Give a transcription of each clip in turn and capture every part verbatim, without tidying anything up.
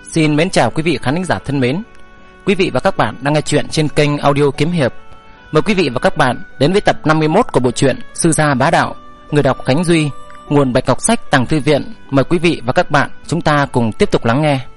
Xin mến chào quý vị khán thính giả thân mến. Quý vị và các bạn đang nghe chuyện trên kênh audio Kiếm Hiệp. Mời quý vị và các bạn đến với tập năm mươi mốt của bộ truyện Sư Gia Bá Đạo. Người đọc Khánh Duy, nguồn Bạch Ngọc Sách Tàng Thư Viện. Mời quý vị và các bạn chúng ta cùng tiếp tục lắng nghe.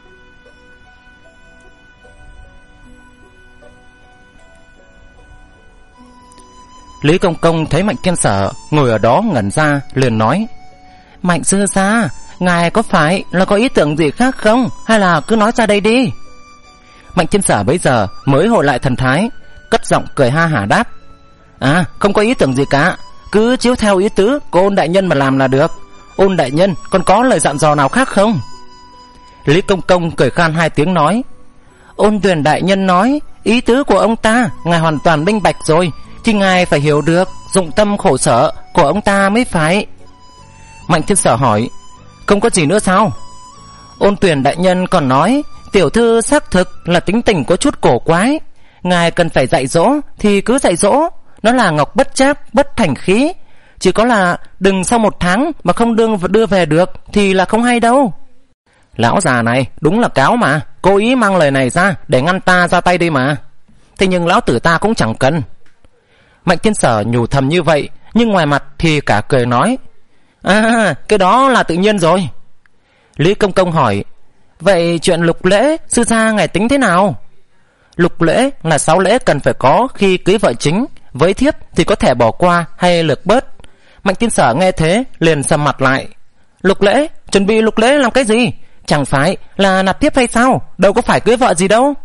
Lý Công Công thấy Mạnh Thiên Sở ngồi ở đó ngẩn ra, liền nói: Mạnh sư gia, ngài có phải là có ý tưởng gì khác không, hay là cứ nói ra đây đi. Mạnh Thiên Sở bấy giờ mới hồi lại thần thái, cất giọng cười ha hả đáp: À, không có ý tưởng gì cả, cứ chiếu theo ý tứ của Ôn đại nhân mà làm là được. Ôn đại nhân còn có lời dặn dò nào khác không? Lý Công Công cười khan hai tiếng nói: Ôn Tuyền đại nhân nói ý tứ của ông ta ngài hoàn toàn minh bạch rồi, chứ ngài phải hiểu được dụng tâm khổ sở của ông ta mới phải. Mạnh Thiên Sở hỏi: Không có gì nữa sao? Ôn Tuyền đại nhân còn nói tiểu thư xác thực là tính tình có chút cổ quái, ngài cần phải dạy dỗ thì cứ dạy dỗ, nó là ngọc bất tráp bất thành khí, chỉ có là đừng sau một tháng mà không đưa, đưa về được thì là không hay đâu. Lão già này đúng là cáo mà, cố ý mang lời này ra để ngăn ta ra tay đây mà. Thế nhưng lão tử ta cũng chẳng cần. Mạnh Thiên Sở nhủ thầm như vậy, nhưng ngoài mặt thì cả cười nói: À, cái đó là tự nhiên rồi. Lý Công Công hỏi: Vậy chuyện lục lễ sư gia ngài tính thế nào? Lục lễ là sáu lễ cần phải có khi cưới vợ chính, với thiếp thì có thể bỏ qua hay lược bớt. Mạnh Thiên Sở nghe thế liền sầm mặt lại: Lục lễ? Chuẩn bị lục lễ làm cái gì? Chẳng phải là nạp thiếp hay sao? Đâu có phải cưới vợ gì đâu.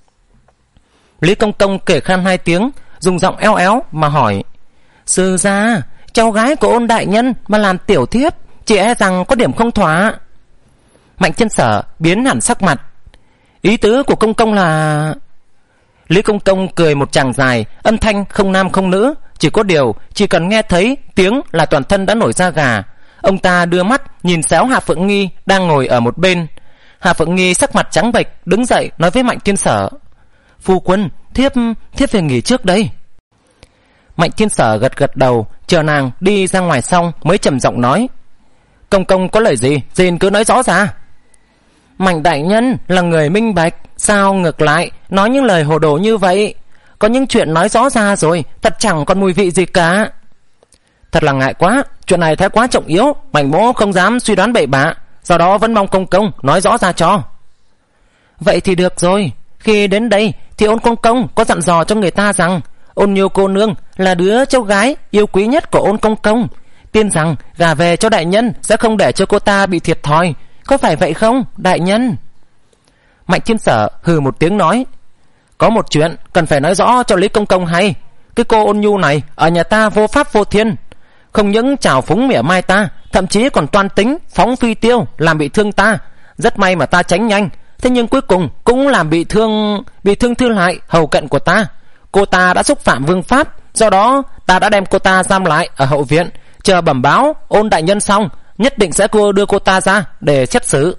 Lý Công Công kể khan hai tiếng, dùng giọng eo éo mà hỏi: Sư gia, cháu gái của Ôn đại nhân mà làm tiểu thiếp, chỉ e rằng có điểm không thỏa. Mạnh Thiên Sở biến hẳn sắc mặt: Ý tứ của công công là... Lý Công Công cười một tràng dài, âm thanh không nam không nữ, chỉ có điều chỉ cần nghe thấy tiếng là toàn thân đã nổi da gà. Ông ta đưa mắt nhìn xéo Hạ Phượng Nghi đang ngồi ở một bên. Hạ Phượng Nghi sắc mặt trắng bệch đứng dậy nói với Mạnh Thiên Sở: Phu quân, thiếp thiếp về nghỉ trước đây. Mạnh Thiên Sở gật gật đầu, chờ nàng đi ra ngoài xong mới trầm giọng nói: Công công có lời gì xin cứ nói rõ ra. Mạnh đại nhân là người minh bạch, sao ngược lại nói những lời hồ đồ như vậy? Có những chuyện nói rõ ra rồi, thật chẳng còn mùi vị gì cả. Thật là ngại quá, chuyện này thái quá trọng yếu, Mạnh mỗ không dám suy đoán bậy bạ, do đó vẫn mong công công nói rõ ra cho. Vậy thì được rồi, khi đến đây thì Ôn công công có dặn dò cho người ta rằng Ôn Nhiêu cô nương là đứa cháu gái yêu quý nhất của Ôn công công, tin rằng gả về cho đại nhân sẽ không để cho cô ta bị thiệt thòi, có phải vậy không đại nhân? Mạnh Thiên Sở hừ một tiếng nói: Có một chuyện cần phải nói rõ cho Lý Công Công hay. Cái cô Ôn Nhu này ở nhà ta vô pháp vô thiên, không những trào phúng mỉa mai ta, thậm chí còn toan tính phóng phi tiêu làm bị thương ta. Rất may mà ta tránh nhanh, thế nhưng cuối cùng cũng làm bị thương bị thương thư lại hầu cận của ta. Cô ta đã xúc phạm vương pháp, do đó ta đã đem cô ta giam lại ở hậu viện, chờ bẩm báo Ôn đại nhân xong nhất định sẽ cô đưa cô ta ra để xét xử.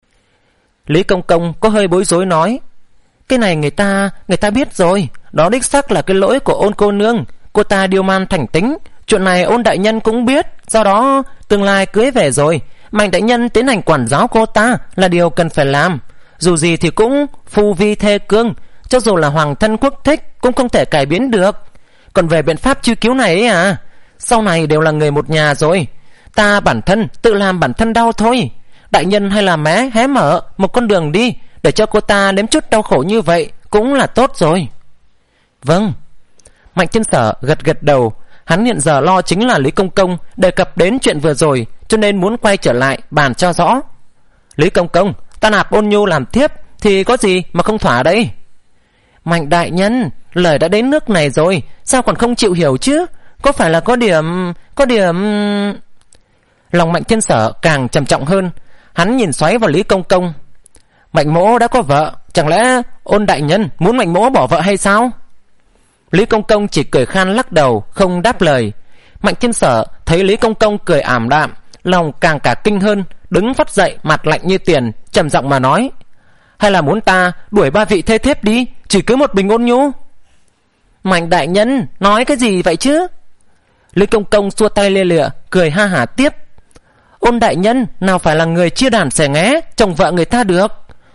Lý Công Công có hơi bối rối nói: Cái này người ta người ta biết rồi, đó đích xác là cái lỗi của Ôn cô nương, cô ta điêu man thành tính, chuyện này Ôn đại nhân cũng biết, do đó tương lai cưới về rồi Mạnh đại nhân tiến hành quản giáo cô ta là điều cần phải làm. Dù gì thì cũng phu vi thê cương, cho dù là hoàng thân quốc thích cũng không thể cải biến được. Còn về biện pháp truy cứu này ấy à, sau này đều là người một nhà rồi, ta bản thân tự làm bản thân đau thôi. Đại nhân hay là mé hé mở một con đường đi, để cho cô ta nếm chút đau khổ như vậy cũng là tốt rồi. Vâng. Mạnh Thiên Sở gật gật đầu. Hắn hiện giờ lo chính là Lý Công Công đề cập đến chuyện vừa rồi, cho nên muốn quay trở lại bàn cho rõ. Lý Công Công, ta nạp Ôn Nhu làm thiếp thì có gì mà không thỏa đây? Mạnh đại nhân, lời đã đến nước này rồi, sao còn không chịu hiểu chứ? Có phải là có điểm... Có điểm... Lòng Mạnh Thiên Sở càng trầm trọng hơn. Hắn nhìn xoáy vào Lý Công Công: Mạnh mỗ đã có vợ, chẳng lẽ Ôn đại nhân muốn Mạnh mỗ bỏ vợ hay sao? Lý Công Công chỉ cười khan lắc đầu, không đáp lời. Mạnh Thiên Sở thấy Lý Công Công cười ảm đạm, lòng càng cả kinh hơn, đứng phắt dậy mặt lạnh như tiền, trầm giọng mà nói: Hay là muốn ta đuổi ba vị thê thiếp đi, chỉ cứ một mình Ôn Nhu? Mạnh đại nhân nói cái gì vậy chứ? Lý Công Công xua tay lia lịa, cười ha hả tiếp: Ôn đại nhân nào phải là người chia đàn xẻ nghé chồng vợ người ta được.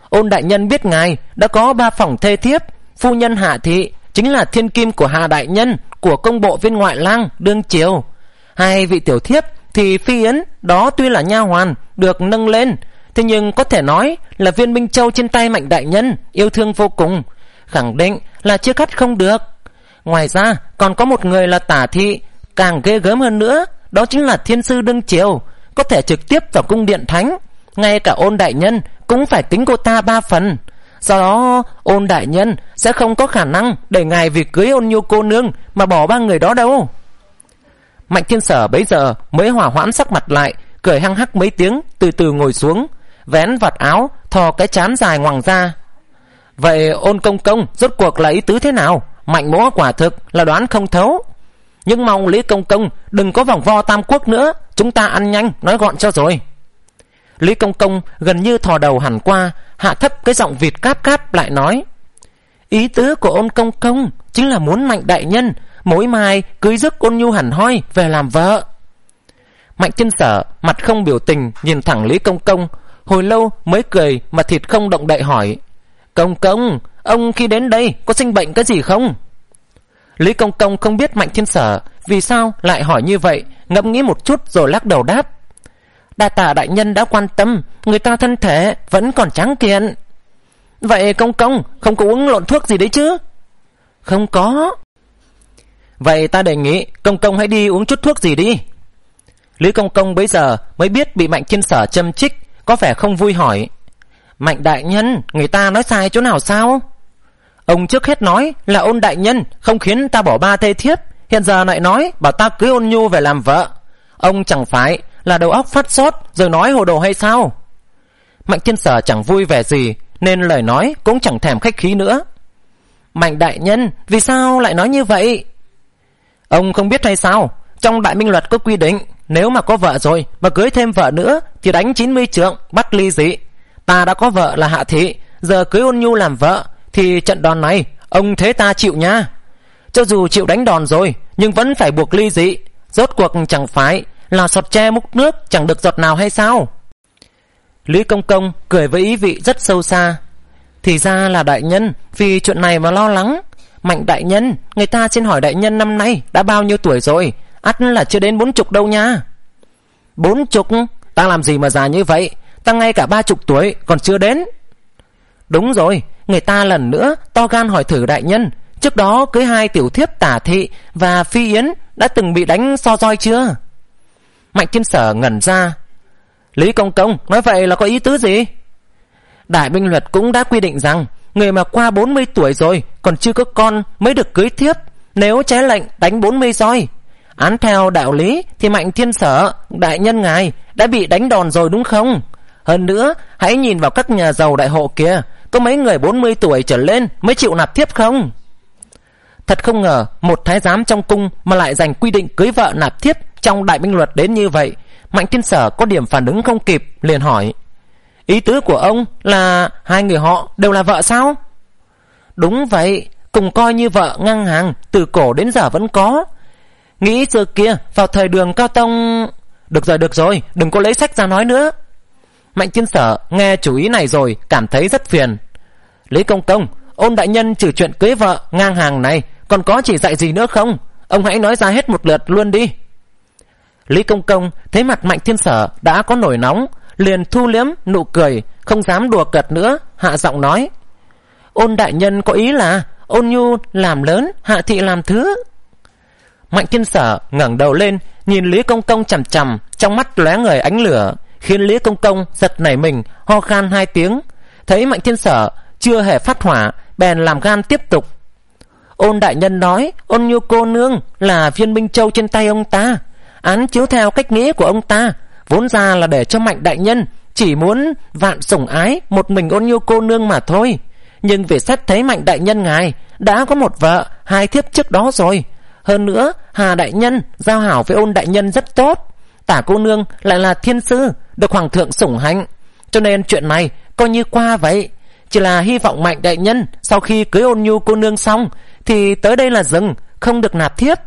Ôn đại nhân biết ngài đã có ba phòng thê thiếp. Phu nhân Hạ Thị chính là thiên kim của Hà đại nhân, của công bộ viên ngoại lang đương triều. Hai vị tiểu thiếp thì Phi Yến đó tuy là nha hoàn được nâng lên, thế nhưng có thể nói là viên Minh Châu trên tay Mạnh đại nhân yêu thương vô cùng, khẳng định là chia cắt không được. Ngoài ra còn có một người là Tả Thị, càng ghê gớm hơn nữa, đó chính là thiên sư đương triều, có thể trực tiếp vào cung điện thánh. Ngay cả Ôn đại nhân cũng phải tính cô ta ba phần. Do đó Ôn đại nhân sẽ không có khả năng để ngài vì cưới Ôn Nhu cô nương mà bỏ ba người đó đâu. Mạnh Thiên Sở bấy giờ mới hòa hoãn sắc mặt lại, cười hăng hắc mấy tiếng, từ từ ngồi xuống, vén vạt áo, thò cái trán dài ngoằng ra. Vậy Ôn công công rốt cuộc là ý tứ thế nào? Mạnh mỗ quả thực là đoán không thấu, nhưng mong Lý công công đừng có vòng vo tam quốc nữa, chúng ta ăn nhanh nói gọn cho rồi. Lý công công gần như thò đầu hẳn qua, hạ thấp cái giọng vịt cáp cáp lại nói: ý tứ của Ôn công công chính là muốn Mạnh đại nhân mỗi mai cưới rước Ôn Nhu hẳn hoi về làm vợ. Mạnh Thiên Sở mặt không biểu tình nhìn thẳng Lý công công, hồi lâu mới cười mà thịt không động đậy hỏi: công công, ông khi đến đây có sinh bệnh cái gì không? Lý công công không biết Mạnh Thiên Sở vì sao lại hỏi như vậy, ngẫm nghĩ một chút rồi lắc đầu đáp: đa tạ đại nhân đã quan tâm, người ta thân thể vẫn còn trắng kiện. Vậy công công không có uống lộn thuốc gì đấy chứ? Không có. Vậy ta đề nghị công công hãy đi uống chút thuốc gì đi. Lý công công bấy giờ mới biết bị Mạnh Thiên Sở châm chích, có vẻ không vui hỏi: Mạnh đại nhân, người ta nói sai chỗ nào sao? Ông trước hết nói là Ôn đại nhân không khiến ta bỏ ba thê thiếp, hiện giờ lại nói bảo ta cưới Ôn Nhu về làm vợ. Ông chẳng phải là đầu óc phát sốt rồi nói hồ đồ hay sao? Mạnh Thiên Sở chẳng vui vẻ gì, nên lời nói cũng chẳng thèm khách khí nữa. Mạnh đại nhân, vì sao lại nói như vậy? Ông không biết hay sao? Trong Đại Minh Luật có quy định, nếu mà có vợ rồi mà cưới thêm vợ nữa thì đánh chín mươi trượng, bắt ly dị. Ta đã có vợ là Hạ Thị, giờ cưới Ôn Nhu làm vợ thì trận đòn này ông thế ta chịu nha. Cho dù chịu đánh đòn rồi nhưng vẫn phải buộc ly dị. Rốt cuộc chẳng phải là sọt tre múc nước chẳng được giọt nào hay sao? Lý công công cười với ý vị rất sâu xa: thì ra là đại nhân vì chuyện này mà lo lắng. Mạnh đại nhân, người ta xin hỏi đại nhân năm nay đã bao nhiêu tuổi rồi? Ắt là chưa đến bốn chục đâu nha. Bốn chục? Ta làm gì mà già như vậy? Ta ngay cả ba chục tuổi còn chưa đến. Đúng rồi, người ta lần nữa to gan hỏi thử đại nhân, trước đó cưới hai tiểu thiếp Tả Thị và Phi Yến đã từng bị đánh so roi chưa? Mạnh Thiên Sở ngẩn ra: Lý công công nói vậy là có ý tứ gì? Đại Minh Luật cũng đã quy định rằng người mà qua bốn mươi tuổi rồi còn chưa có con mới được cưới thiếp, nếu trái lệnh đánh bốn mươi roi. Án theo đạo lý thì Mạnh Thiên Sở đại nhân ngài đã bị đánh đòn rồi đúng không? Hơn nữa hãy nhìn vào các nhà giàu đại hộ kia, có mấy người bốn mươi tuổi trở lên mới chịu nạp thiếp không? Thật không ngờ một thái giám trong cung mà lại giành quy định cưới vợ nạp thiếp trong Đại Minh Luật đến như vậy. Mạnh Thiên Sở có điểm phản ứng không kịp, liền hỏi: ý tứ của ông là hai người họ đều là vợ sao? Đúng vậy, cùng coi như vợ ngang hàng, từ cổ đến giờ vẫn có. Nghĩ xưa kia vào thời Đường Cao Tông... Được rồi được rồi, đừng có lấy sách ra nói nữa. Mạnh Thiên Sở nghe chủ ý này rồi cảm thấy rất phiền. Lý công công, Ôn đại nhân trừ chuyện cưới vợ ngang hàng này còn có chỉ dạy gì nữa không? Ông hãy nói ra hết một lượt luôn đi. Lý công công thấy mặt Mạnh Thiên Sở đã có nổi nóng, liền thu liếm nụ cười, không dám đùa cợt nữa, hạ giọng nói: Ôn đại nhân có ý là Ôn Nhu làm lớn, Hạ Thị làm thứ. Mạnh Thiên Sở ngẩng đầu lên nhìn Lý công công chằm chằm, trong mắt lóe người ánh lửa, khiến Lý công công giật nảy mình, ho khan hai tiếng. Thấy Mạnh Thiên Sở chưa hề phát hỏa, bèn làm gan tiếp tục: Ôn đại nhân nói Ôn Nhu cô nương là viên Minh Châu trên tay ông ta. Án chiếu theo cách nghĩ của ông ta, vốn ra là để cho Mạnh đại nhân chỉ muốn vạn sủng ái một mình Ôn Nhu cô nương mà thôi. Nhưng vì xét thấy Mạnh đại nhân ngài đã có một vợ hai thiếp trước đó rồi, hơn nữa Hà đại nhân giao hảo với Ôn đại nhân rất tốt, Tả cô nương lại là thiên sư được hoàng thượng sủng hạnh, cho nên chuyện này coi như qua vậy. Chỉ là hy vọng Mạnh đại nhân sau khi cưới Ôn Nhu cô nương xong thì tới đây là dừng, không được nạp thiếp.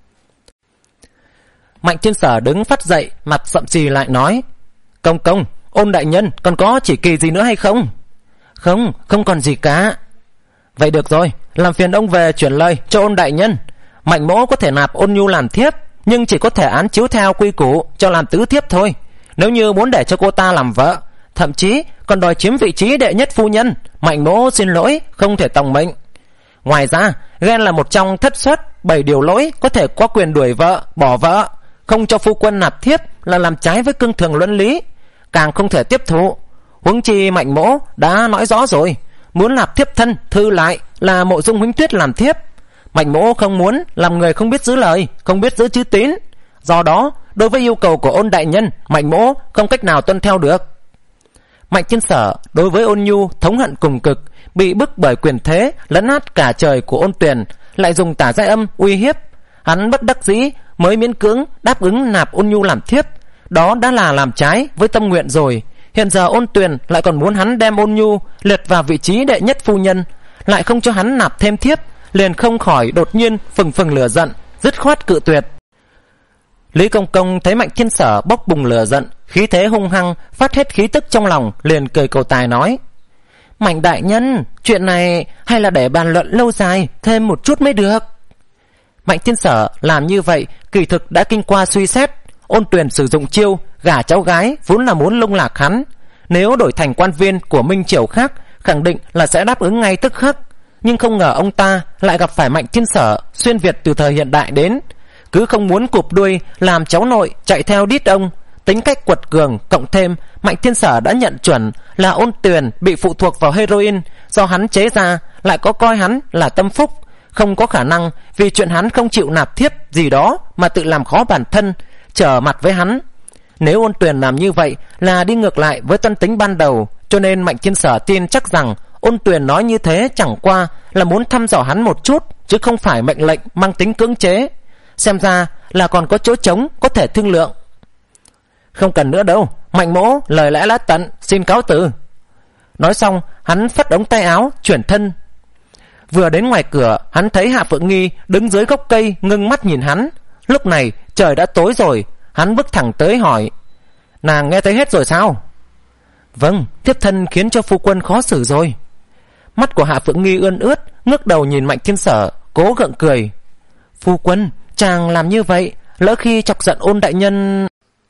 Mạnh Thiên Sở đứng phát dậy, mặt sậm xì lại nói: Công công, Ôn đại nhân còn có chỉ kỳ gì nữa hay không? Không, không còn gì cả. Vậy được rồi, làm phiền ông về chuyển lời cho Ôn đại nhân. Mạnh mỗ có thể nạp Ôn Nhu làm thiếp, nhưng chỉ có thể án chiếu theo quy củ cho làm tứ thiếp thôi. Nếu như muốn để cho cô ta làm vợ, thậm chí còn đòi chiếm vị trí đệ nhất phu nhân, Mạnh mỗ xin lỗi không thể tòng mệnh. Ngoài ra, ghen là một trong thất xuất bảy điều lỗi có thể có quyền đuổi vợ, bỏ vợ. Không cho phu quân nạp thiếp là làm trái với cương thường luân lý, càng không thể tiếp thụ. Huống chi Mạnh mỗ đã nói rõ rồi, muốn nạp thiếp thân Thư lại là Mộ Dung Huỳnh Tuyết làm thiếp. Mạnh mỗ không muốn làm người không biết giữ lời, không biết giữ chữ tín. Do đó, đối với yêu cầu của Ôn đại nhân, Mạnh mỗ không cách nào tuân theo được. Mạnh Thiên Sở đối với Ôn Nhu thống hận cùng cực, bị bức bởi quyền thế lấn át cả trời của Ôn Tuyền, lại dùng Tả Giai Âm uy hiếp. Hắn bất đắc dĩ mới miễn cưỡng đáp ứng nạp Ôn Nhu làm thiếp. Đó đã là làm trái với tâm nguyện rồi. Hiện giờ Ôn Tuyền lại còn muốn hắn đem Ôn Nhu liệt vào vị trí đệ nhất phu nhân, lại không cho hắn nạp thêm thiếp, liền không khỏi đột nhiên phừng phừng lửa giận, dứt khoát cự tuyệt. Lý Công Công thấy Mạnh Thiên Sở bốc bùng lửa giận, khí thế hung hăng, phát hết khí tức trong lòng, liền cười cầu tài nói: Mạnh đại nhân, chuyện này hay là để bàn luận lâu dài thêm một chút mới được. Mạnh Thiên Sở làm như vậy kỳ thực đã kinh qua suy xét. Ôn Tuyền sử dụng chiêu gả cháu gái vốn là muốn lung lạc hắn, nếu đổi thành quan viên của Minh Triều khác khẳng định là sẽ đáp ứng ngay tức khắc. Nhưng không ngờ ông ta lại gặp phải Mạnh Thiên Sở xuyên Việt từ thời hiện đại đến, cứ không muốn cụp đuôi làm cháu nội chạy theo đít ông. Tính cách quật cường cộng thêm Mạnh Thiên Sở đã nhận chuẩn là Ôn Tuyền bị phụ thuộc vào heroin do hắn chế ra, lại có coi hắn là tâm phúc, không có khả năng vì chuyện hắn không chịu nạp thiếp gì đó mà tự làm khó bản thân, trở mặt với hắn. Nếu Ôn Tuyền làm như vậy là đi ngược lại với tân tính ban đầu, cho nên Mạnh Thiên Sở tin chắc rằng Ôn Tuyền nói như thế chẳng qua là muốn thăm dò hắn một chút, chứ không phải mệnh lệnh mang tính cưỡng chế. Xem ra là còn có chỗ trống có thể thương lượng. Không cần nữa đâu, Mạnh mỗ lời lẽ lát tận, xin cáo từ. Nói xong hắn phất ống tay áo chuyển thân. Vừa đến ngoài cửa, hắn thấy Hạ Phượng Nghi đứng dưới gốc cây ngưng mắt nhìn hắn. Lúc này trời đã tối rồi, hắn bước thẳng tới hỏi: Nàng nghe thấy hết rồi sao? Vâng, thiếp thân khiến cho phu quân khó xử rồi. Mắt của Hạ Phượng Nghi ươn ướt, ngước đầu nhìn Mạnh Thiên Sở, cố gượng cười. Phu quân, chàng làm như vậy lỡ khi chọc giận Ôn đại nhân.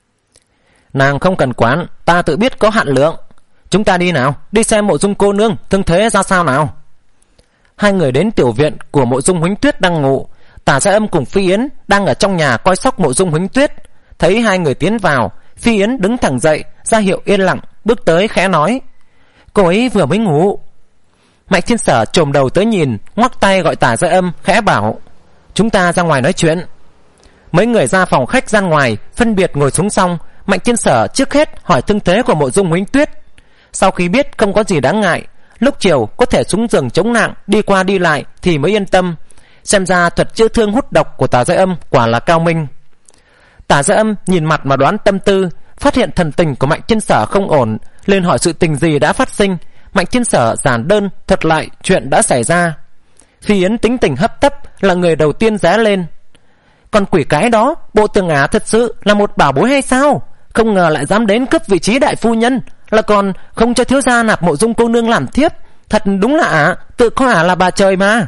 Nàng không cần quán, ta tự biết có hạn lượng. Chúng ta đi nào, đi xem Mộ Dung cô nương thương thế ra sao nào. Hai người đến tiểu viện của Mộ Dung Huỳnh Tuyết đang ngủ. Tả Giai Âm cùng Phi Yến đang ở trong nhà coi sóc Mộ Dung Huỳnh Tuyết. Thấy hai người tiến vào, Phi Yến đứng thẳng dậy ra hiệu yên lặng, bước tới khẽ nói: Cô ấy vừa mới ngủ. Mạnh Thiên Sở chồm đầu tới nhìn, ngoắc tay gọi Tả Giai Âm khẽ bảo: Chúng ta ra ngoài nói chuyện. Mấy người ra phòng khách gian ngoài phân biệt ngồi xuống xong, Mạnh Thiên Sở trước hết hỏi thương thế của Mộ Dung Huỳnh Tuyết. Sau khi biết không có gì đáng ngại, lúc chiều có thể xuống giường chống nạng đi qua đi lại thì mới yên tâm. Xem ra thuật chữa thương hút độc của Tả Giai Âm quả là cao minh. Tả Giai Âm nhìn mặt mà đoán tâm tư, phát hiện thần tình của Mạnh Thiên Sở không ổn, lên hỏi sự tình gì đã phát sinh. Mạnh Thiên Sở giản đơn thuật lại chuyện đã xảy ra. Phi Yến tính tình hấp tấp là người đầu tiên ré lên: Còn quỷ cái đó, bộ Tường Á thật sự là một bảo bối hay sao? Không ngờ lại dám đến cướp vị trí đại phu nhân, là còn không cho thiếu gia nạp Mộ Dung cô nương làm thiếp. Thật đúng là Ả, tự có Ả là bà trời mà.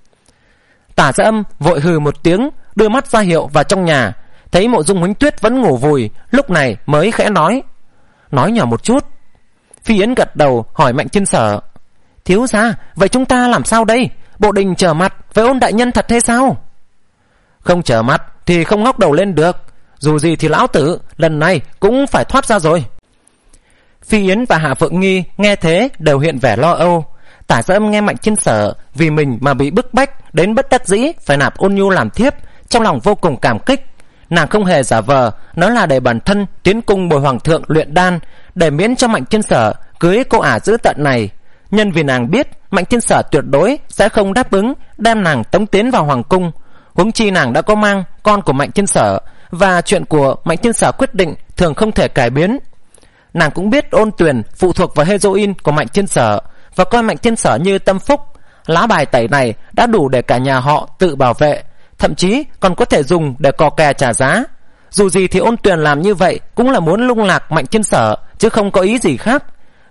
Tả Giai Âm vội hừ một tiếng, đưa mắt ra hiệu vào trong nhà. Thấy Mộ Dung Huỳnh Tuyết vẫn ngủ vùi, lúc này mới khẽ nói: Nói nhỏ một chút. Phi Yến gật đầu hỏi Mạnh Thiên Sở: Thiếu gia, vậy chúng ta làm sao đây? Bộ đình trở mặt với Ôn đại nhân thật hay sao? Không trở mặt thì không ngóc đầu lên được. Dù gì thì lão tử lần này cũng phải thoát ra rồi. Phi Yến và Hạ Phượng Nghi nghe thế đều hiện vẻ lo âu. Tả Giai Âm nghe Mạnh Thiên Sở vì mình mà bị bức bách đến bất đắc dĩ phải nạp Ôn Nhu làm thiếp, trong lòng vô cùng cảm kích. Nàng không hề giả vờ nói là để bản thân tiến cung bồi hoàng thượng luyện đan, để miễn cho Mạnh Thiên Sở cưới cô ả dữ tận này. Nhân vì nàng biết Mạnh Thiên Sở tuyệt đối sẽ không đáp ứng đem nàng tống tiến vào hoàng cung. Huống chi nàng đã có mang con của Mạnh Thiên Sở, và chuyện của Mạnh Thiên Sở quyết định thường không thể cải biến. Nàng cũng biết Ôn Tuyền phụ thuộc vào heroin của Mạnh Thiên Sở và coi Mạnh Thiên Sở như tâm phúc. Lá bài tẩy này đã đủ để cả nhà họ tự bảo vệ, thậm chí còn có thể dùng để cò kè trả giá. Dù gì thì Ôn Tuyền làm như vậy cũng là muốn lung lạc Mạnh Thiên Sở, chứ không có ý gì khác.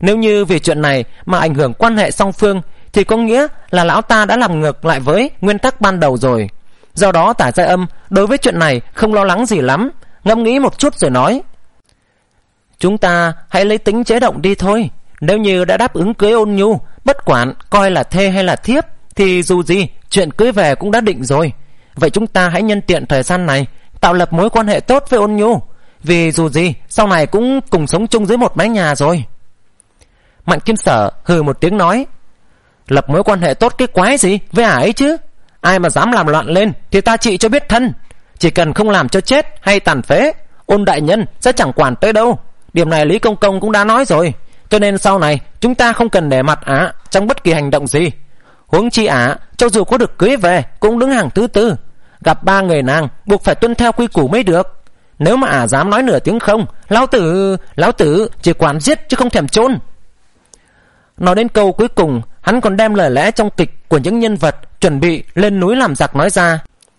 Nếu như vì chuyện này mà ảnh hưởng quan hệ song phương thì có nghĩa là lão ta đã làm ngược lại với nguyên tắc ban đầu rồi. Do đó Tả Gia Âm đối với chuyện này không lo lắng gì lắm, ngẫm nghĩ một chút rồi nói: chúng ta hãy lấy tính chế động đi thôi. Nếu như đã đáp ứng cưới Ôn Nhu, bất quản coi là thê hay là thiếp, thì dù gì chuyện cưới về cũng đã định rồi. Vậy chúng ta hãy nhân tiện thời gian này tạo lập mối quan hệ tốt với Ôn Nhu, vì dù gì sau này cũng cùng sống chung dưới một mái nhà rồi. Mạnh Kim Sở hừ một tiếng nói: lập mối quan hệ tốt cái quái gì với ả ấy chứ? Ai mà dám làm loạn lên thì ta trị cho biết thân. Chỉ cần không làm cho chết hay tàn phế, Ôn đại nhân sẽ chẳng quản tới đâu. Điểm này Lý Công Công cũng đã nói rồi, cho nên sau này chúng ta không cần để mặt ả trong bất kỳ hành động gì. Huống chi ả cho dù có được cưới về cũng đứng hàng thứ tư, gặp ba người nàng buộc phải tuân theo quy củ mới được. Nếu mà ả dám nói nửa tiếng không, lão tử lão tử chỉ quản giết chứ không thèm chôn. Nói đến câu cuối cùng, hắn còn đem lời lẽ trong kịch của những nhân vật chuẩn bị lên núi làm giặc nói ra.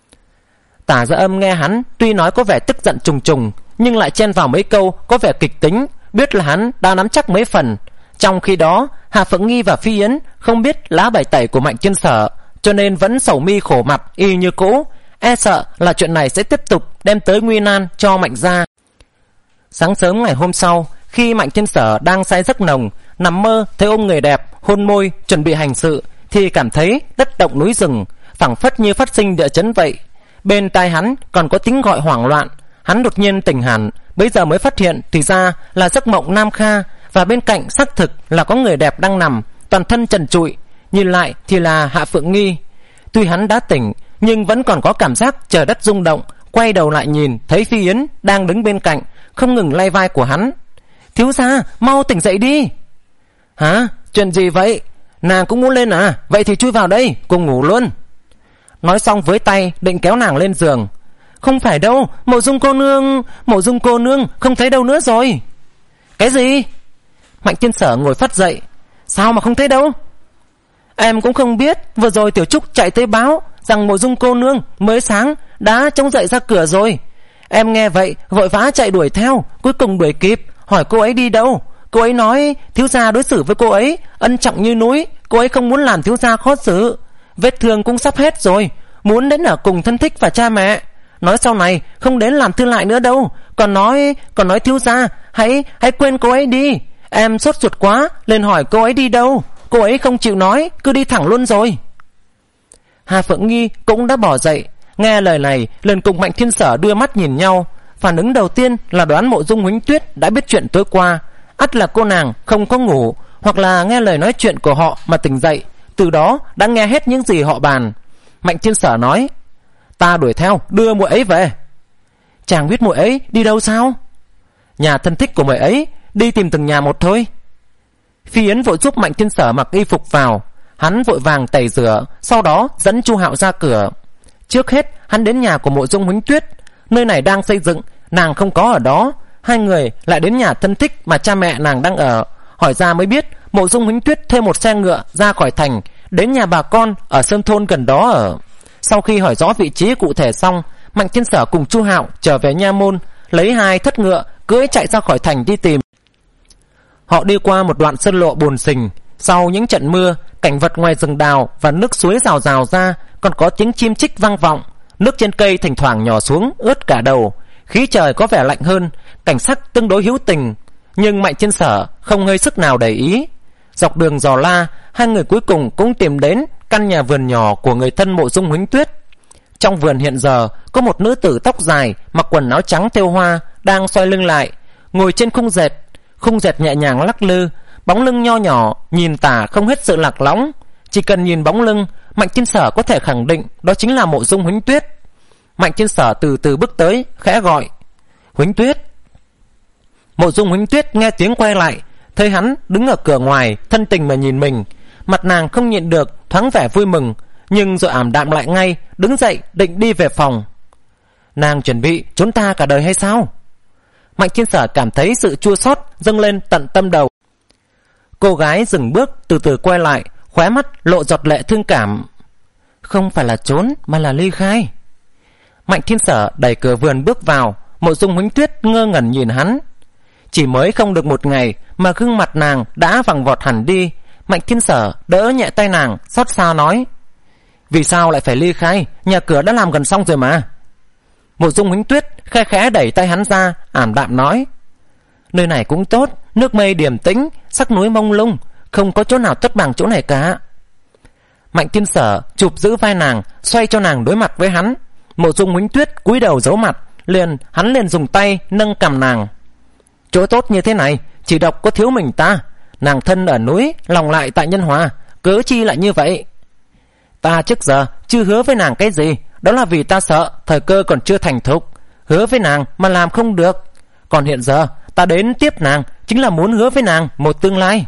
Tả Gia Âm nghe hắn tuy nói có vẻ tức giận trùng trùng, nhưng lại chen vào mấy câu có vẻ kịch tính, biết là hắn đã nắm chắc mấy phần. Trong khi đó Hà Phượng Nghi và Phi Yến không biết lá bài tẩy của Mạnh Thiên Sở, cho nên vẫn sầu mi khổ mặt y như cũ, e sợ là chuyện này sẽ tiếp tục đem tới nguy nan cho Mạnh gia. Sáng sớm ngày hôm sau, khi Mạnh Thiên Sở đang say giấc nồng, nằm mơ thấy ôm người đẹp, hôn môi, chuẩn bị hành sự, thì cảm thấy đất động núi rừng, phảng phất như phát sinh địa chấn vậy. Bên tai hắn còn có tiếng gọi hoảng loạn. Hắn đột nhiên tỉnh hẳn, bấy giờ mới phát hiện thì ra là giấc mộng Nam Kha, và bên cạnh xác thực là có người đẹp đang nằm, toàn thân trần trụi, nhìn lại thì là Hạ Phượng Nghi. Tuy hắn đã tỉnh, nhưng vẫn còn có cảm giác trời đất rung động. Quay đầu lại nhìn thấy Phi Yến đang đứng bên cạnh, không ngừng lay vai của hắn. Thiếu gia, mau tỉnh dậy đi. Hả? Chuyện gì vậy? Nàng cũng muốn lên à? Vậy thì chui vào đây, cùng ngủ luôn. Nói xong với tay định kéo nàng lên giường. Không phải đâu, Mộ Dung cô nương, Mộ Dung cô nương không thấy đâu nữa rồi. Cái gì? Mạnh Thiên Sở ngồi phắt dậy. Sao mà không thấy đâu? Em cũng không biết, vừa rồi Tiểu Trúc chạy tới báo rằng Mộ Dung cô nương mới sáng đã trông dậy ra cửa rồi. Em nghe vậy vội vã chạy đuổi theo, cuối cùng đuổi kịp, hỏi cô ấy đi đâu. Cô ấy nói thiếu gia đối xử với cô ấy ân trọng như núi, cô ấy không muốn làm thiếu gia khó xử. Vết thương cũng sắp hết rồi, muốn đến ở cùng thân thích và cha mẹ. Nói sau này không đến làm thư lại nữa đâu. Còn nói Còn nói thiếu gia Hãy hãy quên cô ấy đi. Em sốt ruột quá lên hỏi cô ấy đi đâu. Cô ấy không chịu nói, cứ đi thẳng luôn rồi. Hà Phượng Nghi cũng đã bỏ dậy. Nghe lời này, liền cùng Mạnh Thiên Sở đưa mắt nhìn nhau. Phản ứng đầu tiên là đoán Mộ Dung Huỳnh Tuyết đã biết chuyện tối qua. Ắt là cô nàng không có ngủ, hoặc là nghe lời nói chuyện của họ mà tỉnh dậy, từ đó đã nghe hết những gì họ bàn. Mạnh Thiên Sở nói: ta đuổi theo đưa muội ấy về. Chàng biết muội ấy đi đâu sao? Nhà thân thích của muội ấy, đi tìm từng nhà một thôi. Phi Yến vội giúp Mạnh Thiên Sở mặc y phục vào. Hắn vội vàng tẩy rửa, sau đó dẫn Chu Hạo ra cửa. Trước hết hắn đến nhà của Mộ Dung Huỳnh Tuyết. Nơi này đang xây dựng, nàng không có ở đó. Hai người lại đến nhà thân thích mà cha mẹ nàng đang ở. Hỏi ra mới biết Mộ Dung Huỳnh Tuyết thuê một xe ngựa ra khỏi thành, đến nhà bà con ở sơn thôn gần đó ở. Sau khi hỏi rõ vị trí cụ thể xong, Mạnh Thiên Sở cùng Chu Hạo trở về nha môn, lấy hai thất ngựa cưỡi chạy ra khỏi thành đi tìm. Họ đi qua một đoạn sơn lộ bùn xình. Sau những trận mưa, cảnh vật ngoài rừng đào và nước suối rào rào ra, còn có tiếng chim chích vang vọng. Nước trên cây thỉnh thoảng nhỏ xuống ướt cả đầu. Khí trời có vẻ lạnh hơn, cảnh sắc tương đối hữu tình. Nhưng Mạnh Thiên Sở không hơi sức nào để ý. Dọc đường dò la, hai người cuối cùng cũng tìm đến căn nhà vườn nhỏ của người thân Mộ Dung Huỳnh Tuyết. Trong vườn hiện giờ có một nữ tử tóc dài, mặc quần áo trắng thêu hoa, đang xoay lưng lại, ngồi trên khung dệt. Khung dệt nhẹ nhàng lắc lư, bóng lưng nho nhỏ nhìn tả không hết sự lạc lõng. Chỉ cần nhìn bóng lưng, Mạnh Thiên Sở có thể khẳng định đó chính là Mộ Dung Huỳnh Tuyết. Mạnh Thiên Sở từ từ bước tới, khẽ gọi: Huỳnh Tuyết. Mộ Dung Huỳnh Tuyết nghe tiếng quay lại, thấy hắn đứng ở cửa ngoài, thân tình mà nhìn mình. Mặt nàng không nhịn được thoáng vẻ vui mừng, nhưng rồi ảm đạm lại ngay, đứng dậy định đi về phòng. Nàng chuẩn bị trốn ta cả đời hay sao? Mạnh Thiên Sở cảm thấy sự chua xót dâng lên tận tâm đầu. Cô gái dừng bước, từ từ quay lại, khóe mắt lộ giọt lệ thương cảm. Không phải là trốn mà là ly khai. Mạnh Thiên Sở đẩy cửa vườn bước vào. Mộ Dung Huỳnh Tuyết ngơ ngẩn nhìn hắn. Chỉ mới không được một ngày mà gương mặt nàng đã vàng vọt hẳn đi. Mạnh Thiên Sở đỡ nhẹ tay nàng, xót xa nói: vì sao lại phải ly khai? Nhà cửa đã làm gần xong rồi mà. Mộ Dung Huỳnh Tuyết khẽ khẽ đẩy tay hắn ra, ảm đạm nói: nơi này cũng tốt, nước mây điềm tĩnh, sắc núi mông lung, không có chỗ nào tốt bằng chỗ này cả. Mạnh Thiên Sở chụp giữ vai nàng, xoay cho nàng đối mặt với hắn. Mộ Dung Huỳnh Tuyết cúi đầu giấu mặt, liền hắn liền dùng tay nâng cằm nàng. Chỗ tốt như thế này chỉ độc có thiếu mình ta. Nàng thân ở núi, lòng lại tại nhân hòa, cớ chi lại như vậy? Ta trước giờ chưa hứa với nàng cái gì, đó là vì ta sợ thời cơ còn chưa thành thục. Hứa với nàng mà làm không được, còn hiện giờ ta đến tiếp nàng chính là muốn hứa với nàng một tương lai.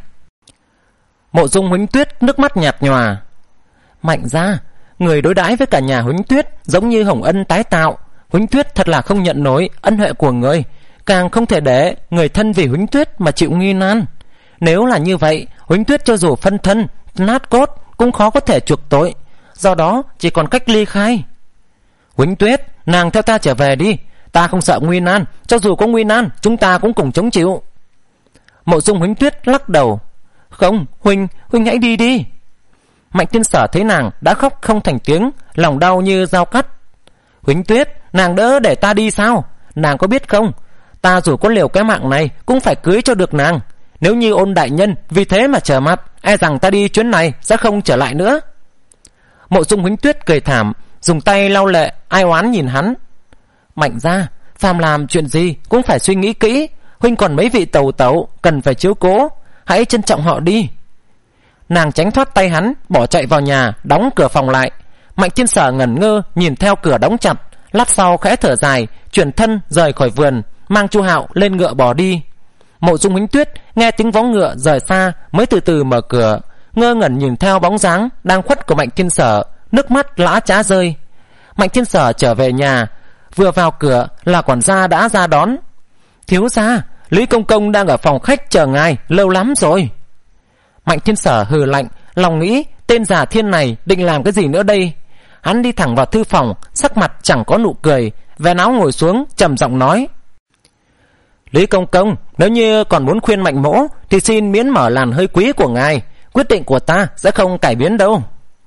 Mộ Dung Huỳnh Tuyết nước mắt nhạt nhòa. Mạnh gia, người đối đãi với cả nhà Huỳnh Tuyết giống như hồng ân tái tạo. Huỳnh Tuyết thật là không nhận nổi ân huệ của người, càng không thể để người thân vì Huỳnh Tuyết mà chịu nghi nan. Nếu là như vậy, Huỳnh Tuyết cho dù phân thân nát cốt cũng khó có thể chuộc tội, do đó chỉ còn cách ly khai. Huỳnh Tuyết, nàng theo ta trở về đi, ta không sợ nguy nan, cho dù có nguy nan chúng ta cũng cùng chống chịu. Mộ Dung Huỳnh Tuyết lắc đầu. Không, Huỳnh, Huỳnh hãy đi đi. Mạnh Thiên Sở thấy nàng đã khóc không thành tiếng, lòng đau như dao cắt. Huỳnh Tuyết, nàng đỡ để ta đi sao? Nàng có biết không, ta dù có liều cái mạng này cũng phải cưới cho được nàng. Nếu như Ôn đại nhân vì thế mà trở mặt, e rằng ta đi chuyến này sẽ không trở lại nữa. Mộ Dung Huỳnh Tuyết cười thảm, dùng tay lau lệ, ai oán nhìn hắn. Mạnh gia, phàm làm chuyện gì cũng phải suy nghĩ kỹ. Huynh còn mấy vị tẩu tẩu cần phải chiếu cố, hãy trân trọng họ đi. Nàng tránh thoát tay hắn, bỏ chạy vào nhà, đóng cửa phòng lại. Mạnh Thiên Sở ngẩn ngơ nhìn theo cửa đóng chặt, lát sau khẽ thở dài, chuyển thân rời khỏi vườn, mang Chu Hạo lên ngựa bỏ đi. Mộ Dung Huỳnh Tuyết nghe tiếng vó ngựa rời xa mới từ từ mở cửa, ngơ ngẩn nhìn theo bóng dáng đang khuất của Mạnh Thiên Sở, nước mắt lã chã rơi. Mạnh Thiên Sở trở về nhà, vừa vào cửa là quản gia đã ra đón. Thiếu gia, Lý công công đang ở phòng khách chờ ngài lâu lắm rồi. Mạnh Thiên Sở hừ lạnh, lòng nghĩ tên giả thiên này định làm cái gì nữa đây. Hắn đi thẳng vào thư phòng, sắc mặt chẳng có nụ cười, vén áo ngồi xuống trầm giọng nói: Lý công công, nếu như còn muốn khuyên Mạnh mỗ thì xin miễn mở làn hơi quý của ngài, quyết định của ta sẽ không cải biến đâu.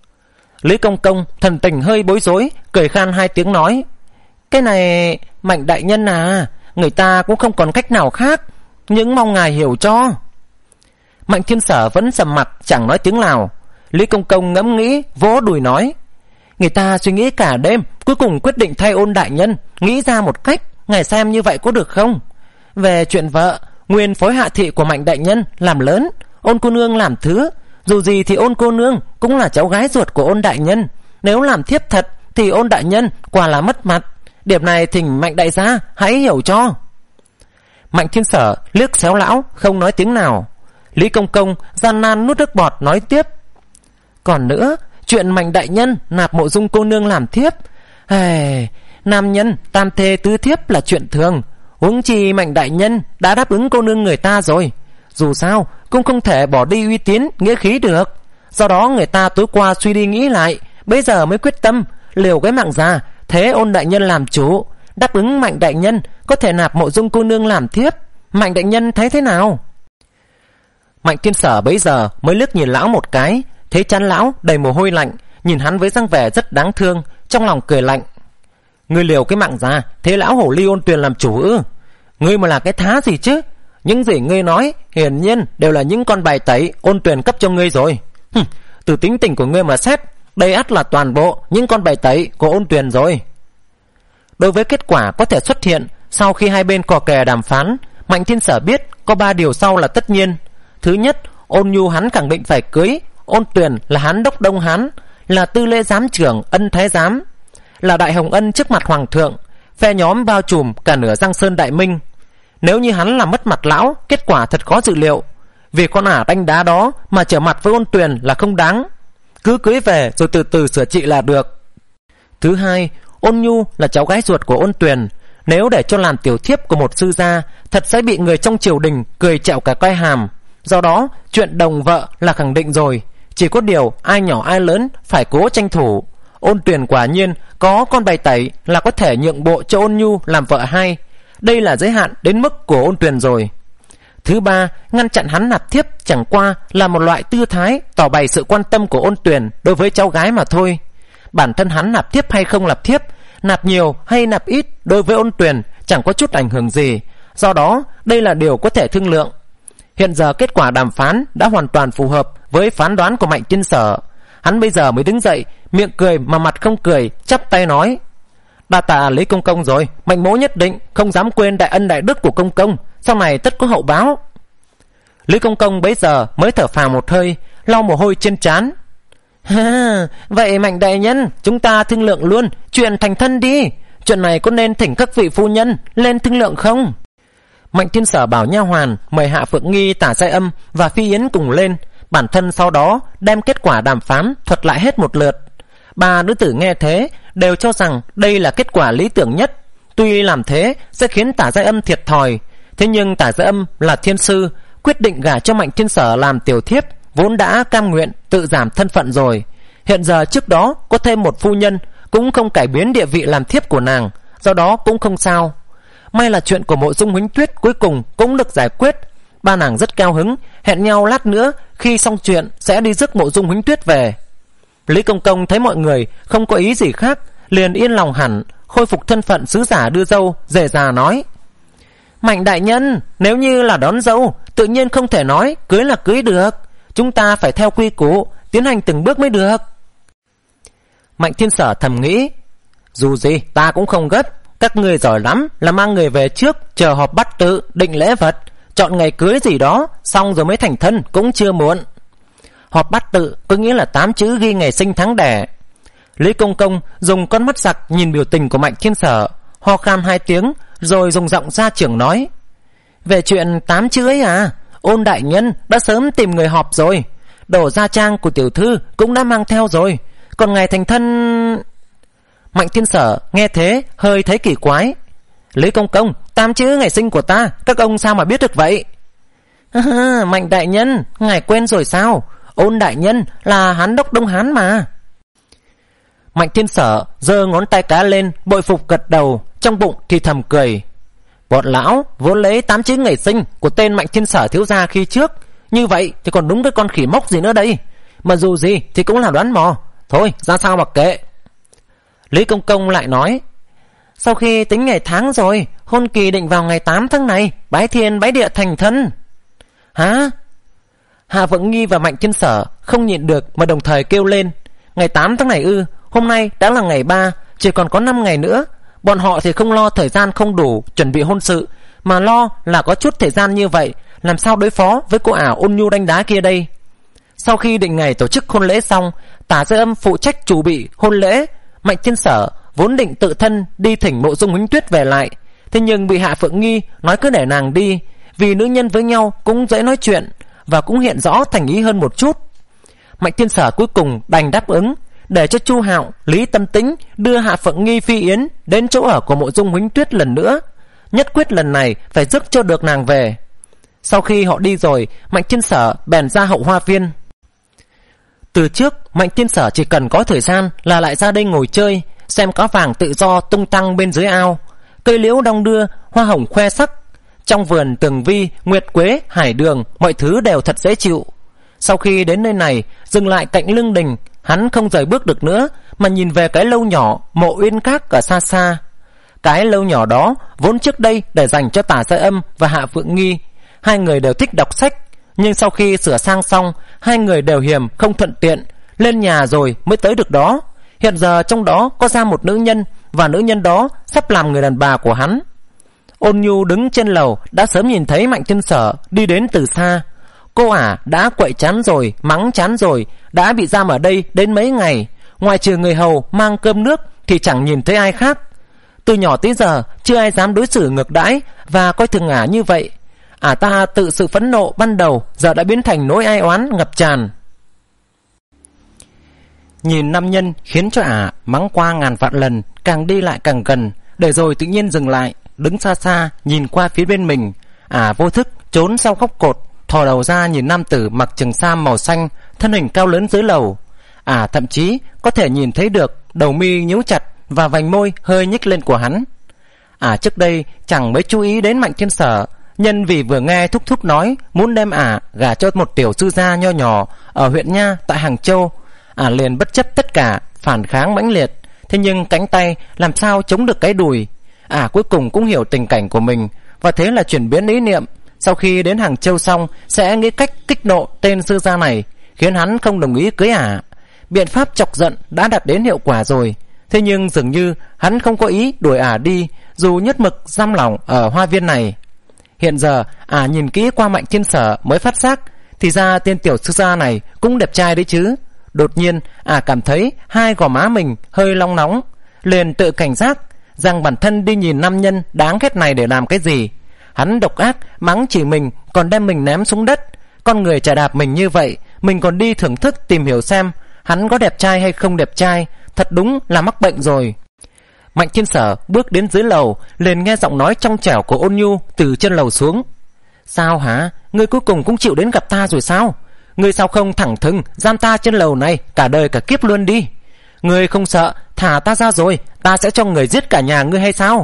Lý công công thần tình hơi bối rối, cười khan hai tiếng nói: Cái này Mạnh đại nhân à, người ta cũng không còn cách nào khác, nhưng mong ngài hiểu cho. Mạnh Thiên Sở vẫn sầm mặt chẳng nói tiếng nào. Lý công công ngẫm nghĩ, vỗ đùi nói: Người ta suy nghĩ cả đêm, cuối cùng quyết định thay Ôn đại nhân nghĩ ra một cách, ngài xem như vậy có được không? Về chuyện vợ, nguyên phối hạ thị của Mạnh đại nhân làm lớn, Ôn cô nương làm thứ. Dù gì thì Ôn cô nương cũng là cháu gái ruột của Ôn đại nhân, nếu làm thiếp thật thì Ôn đại nhân quả là mất mặt. Điểm này thỉnh Mạnh đại gia hãy hiểu cho. Mạnh Thiên Sở liếc xéo lão, không nói tiếng nào. Lý công công gian nan nuốt nước bọt nói tiếp: Còn nữa, chuyện Mạnh đại nhân nạp Mộ Dung cô nương làm thiếp, hey, nam nhân tam thê tứ thiếp là chuyện thường, huống chi Mạnh đại nhân đã đáp ứng cô nương người ta rồi, dù sao cũng không thể bỏ đi uy tín nghĩa khí được. Do đó người ta tối qua suy đi nghĩ lại, bây giờ mới quyết tâm liều cái mạng già, thế Ôn đại nhân làm chủ, đáp ứng Mạnh đại nhân có thể nạp Mộ Dung cô nương làm thiếp. Mạnh đại nhân thấy thế nào? Mạnh Thiên Sở bấy giờ mới liếc nhìn lão một cái, thấy trán lão đầy mồ hôi lạnh, nhìn hắn với dáng vẻ rất đáng thương, trong lòng cười lạnh: Ngươi liều cái mạng già, thế lão hổ ly Ôn Tuyền làm chủ ư? Ngươi mà là cái thá gì chứ? Những gì ngươi nói hiển nhiên đều là những con bài tẩy Ôn Tuyền cấp cho ngươi rồi. Hừm, từ tính tình của ngươi mà xét, đây ắt là toàn bộ những con bài tẩy của Ôn Tuyền rồi. Đối với kết quả có thể xuất hiện sau khi hai bên cò kè đàm phán, Mạnh Thiên Sở biết có ba điều sau là tất nhiên. Thứ nhất, Ôn Nhu hắn khẳng định phải cưới Ôn Tuyền là Hán đốc Đông Hán, là tư lễ giám trưởng Ân Thái Giám, là đại hồng ân trước mặt hoàng thượng, phe nhóm bao trùm cả nửa Giang Sơn Đại Minh. Nếu như hắn làm mất mặt lão, kết quả thật khó dự liệu. Vì con ả đanh đá đó mà trở mặt với Ôn Tuyền là không đáng, cứ cưới về rồi từ từ sửa trị là được. Thứ hai, Ôn Nhu là cháu gái ruột của Ôn Tuyền, nếu để cho làm tiểu thiếp của một sư gia, thật sẽ bị người trong triều đình cười chẹo cả quai hàm. Do đó chuyện đồng vợ là khẳng định rồi, chỉ có điều ai nhỏ ai lớn phải cố tranh thủ. Ôn Tuyền quả nhiên có con bài tẩy là có thể nhượng bộ cho Ôn Nhu làm vợ hai, đây là giới hạn đến mức của Ôn Tuyền rồi. Thứ ba, ngăn chặn hắn nạp thiếp chẳng qua là một loại tư thái tỏ bày sự quan tâm của Ôn Tuyền đối với cháu gái mà thôi. Bản thân hắn nạp thiếp hay không nạp thiếp, nạp nhiều hay nạp ít đối với Ôn Tuyền chẳng có chút ảnh hưởng gì. Do đó đây là điều có thể thương lượng. Hiện giờ kết quả đàm phán đã hoàn toàn phù hợp với phán đoán của Mạnh Thiên Sở. Hắn bây giờ mới đứng dậy, miệng cười mà mặt không cười, chắp tay nói: đa tạ Lý công công rồi, Mạnh mỗ nhất định không dám quên đại ân đại đức của công công, sau này tất có hậu báo. Lý công công bấy giờ mới thở phào một hơi, lau mồ hôi trên trán. Ha, vậy Mạnh đại nhân, chúng ta thương lượng luôn chuyện thành thân đi. Chuyện này có nên thỉnh các vị phu nhân lên thương lượng không? Mạnh Thiên Sở bảo nha hoàn mời Hạ Phượng Nghi, Tả Giai Âm và Phi Yến cùng lên. Bản thân sau đó đem kết quả đàm phán thuật lại hết một lượt. Ba nữ tử nghe thế đều cho rằng đây là kết quả lý tưởng nhất. Tuy làm thế sẽ khiến Tả Giai Âm thiệt thòi, thế nhưng Tả Giai Âm là thiên sư, quyết định gả cho Mạnh Thiên Sở làm tiểu thiếp, vốn đã cam nguyện tự giảm thân phận rồi. Hiện giờ trước đó có thêm một phu nhân cũng không cải biến địa vị làm thiếp của nàng, do đó cũng không sao. May là chuyện của Mộ Dung Huỳnh Tuyết cuối cùng cũng được giải quyết. Ba nàng rất cao hứng, hẹn nhau lát nữa khi xong chuyện sẽ đi rước Mộ Dung Huỳnh Tuyết về. Lý công công thấy mọi người không có ý gì khác, liền yên lòng hẳn, khôi phục thân phận sứ giả đưa dâu, dề già nói: Mạnh đại nhân, nếu như là đón dâu, tự nhiên không thể nói cưới là cưới được. Chúng ta phải theo quy củ, tiến hành từng bước mới được. Mạnh Thiên Sở thầm nghĩ: dù gì ta cũng không gấp, các người giỏi lắm là mang người về trước, chờ họp bắt tự, định lễ vật, chọn ngày cưới gì đó, xong rồi mới thành thân cũng chưa muộn. Họp bắt tự có nghĩa là tám chữ ghi ngày sinh tháng đẻ. Lý công công dùng con mắt giặc nhìn biểu tình của Mạnh Thiên Sở, ho khan hai tiếng rồi dùng giọng gia trưởng nói: về chuyện tám chữ ấy à, Ôn đại nhân đã sớm tìm người họp rồi, đồ gia trang của tiểu thư cũng đã mang theo rồi, còn ngày thành thân... Mạnh Thiên Sở nghe thế hơi thấy kỳ quái. Lý công công, tám chữ ngày sinh của ta các ông sao mà biết được vậy? À, Mạnh đại nhân, ngài quên rồi sao? Ôn đại nhân là Hán đốc Đông Hán mà. Mạnh Thiên Sở giơ ngón tay cá lên, bội phục gật đầu, trong bụng thì thầm cười. Bọn lão vốn lấy tám chữ ngày sinh của tên Mạnh Thiên Sở thiếu gia khi trước, như vậy thì còn đúng cái con khỉ mốc gì nữa đây. Mà dù gì thì cũng là đoán mò, thôi ra sao mặc kệ. Lý công công lại nói: sau khi tính ngày tháng rồi, hôn kỳ định vào ngày tám tháng này, bái thiên bái địa thành thân. Hả? Hạ Phượng Nghi và Mạnh Thiên Sở không nhịn được mà đồng thời kêu lên: ngày tám tháng này ư? Hôm nay đã là ngày ba, chỉ còn có năm ngày nữa. Bọn họ thì không lo thời gian không đủ chuẩn bị hôn sự, mà lo là có chút thời gian như vậy, làm sao đối phó với cô ảo ôn nhu đánh đá kia đây. Sau khi định ngày tổ chức hôn lễ xong, Tả Giai Âm phụ trách chủ bị hôn lễ. Mạnh Thiên Sở vốn định tự thân đi thỉnh Mộ Dung Huỳnh Tuyết về lại, thế nhưng bị Hạ Phượng Nghi nói cứ để nàng đi, vì nữ nhân với nhau cũng dễ nói chuyện và cũng hiện rõ thành ý hơn một chút. Mạnh Thiên Sở cuối cùng đành đáp ứng, để cho Chu Hạo, Lý Tâm Tĩnh đưa Hạ Phượng Nghi, Phi Yến đến chỗ ở của Mộ Dung Huỳnh Tuyết lần nữa, nhất quyết lần này phải rước cho được nàng về. Sau khi họ đi rồi, Mạnh Thiên Sở bèn ra hậu hoa viên. Từ trước Mạnh Thiên Sở chỉ cần có thời gian là lại ra đây ngồi chơi, xem cá vàng tự do tung tăng bên dưới ao, cây liễu đong đưa, hoa hồng khoe sắc. Trong vườn tường vi, nguyệt quế, hải đường, mọi thứ đều thật dễ chịu. Sau khi đến nơi này, dừng lại cạnh lưng đình, hắn không rời bước được nữa, mà nhìn về cái lâu nhỏ Mộ Uyên Các ở xa xa. Cái lâu nhỏ đó vốn trước đây để dành cho Tả Giai Âm và Hạ Phượng Nghi. Hai người đều thích đọc sách, nhưng sau khi sửa sang xong, hai người đều hiềm không thuận tiện, lên nhà rồi mới tới được đó. Hiện giờ trong đó có ra một nữ nhân, và nữ nhân đó sắp làm người đàn bà của hắn. Ôn Nhu đứng trên lầu đã sớm nhìn thấy Mạnh Thiên Sở đi đến từ xa. Cô ả đã quậy chán rồi, mắng chán rồi, đã bị giam ở đây đến mấy ngày, ngoài trừ người hầu mang cơm nước thì chẳng nhìn thấy ai khác. Từ nhỏ tới giờ chưa ai dám đối xử ngược đãi và coi thường ả như vậy. Ả ta tự sự phẫn nộ ban đầu giờ đã biến thành nỗi ai oán ngập tràn. Nhìn nam nhân khiến cho ả mắng qua ngàn vạn lần, càng đi lại càng gần, để rồi tự nhiên dừng lại, đứng xa xa nhìn qua phía bên mình. Ả vô thức trốn sau góc cột, thò đầu ra nhìn nam tử mặc trường sam màu xanh, thân hình cao lớn dưới lầu. Ả thậm chí có thể nhìn thấy được đầu mi nhíu chặt và vành môi hơi nhếch lên của hắn. Ả trước đây chẳng mấy chú ý đến Mạnh Thiên Sở, Nhân vì vừa nghe thúc thúc nói muốn đem ả gả cho một tiểu sư gia nho nhỏ ở huyện Nha tại Hàng Châu, ả liền bất chấp tất cả phản kháng mãnh liệt. Thế nhưng cánh tay làm sao chống được cái đùi. Ả cuối cùng cũng hiểu tình cảnh của mình, và thế là chuyển biến ý niệm. Sau khi đến Hàng Châu xong sẽ nghĩ cách kích nộ tên sư gia này, khiến hắn không đồng ý cưới ả. Biện pháp chọc giận đã đạt đến hiệu quả rồi. Thế nhưng dường như hắn không có ý đuổi ả đi, dù nhất mực giam lỏng ở hoa viên này. Hiện giờ ả nhìn kỹ qua Mạnh Thiên Sở mới phát giác, thì ra tên tiểu sư gia này cũng đẹp trai đấy chứ. Đột nhiên ả cảm thấy hai gò má mình hơi long nóng, liền tự cảnh giác rằng bản thân đi nhìn nam nhân đáng ghét này để làm cái gì. Hắn độc ác mắng chỉ mình, còn đem mình ném xuống đất. Con người chà đạp mình như vậy, mình còn đi thưởng thức tìm hiểu xem hắn có đẹp trai hay không đẹp trai, thật đúng là mắc bệnh rồi. Mạnh Thiên Sở bước đến dưới lầu, liền nghe giọng nói trong trẻo của Ôn Nhu từ trên lầu xuống. Sao hả? Ngươi cuối cùng cũng chịu đến gặp ta rồi sao? Ngươi sao không thẳng thừng giam ta trên lầu này cả đời cả kiếp luôn đi? Ngươi không sợ thả ta ra rồi ta sẽ cho người giết cả nhà ngươi hay sao?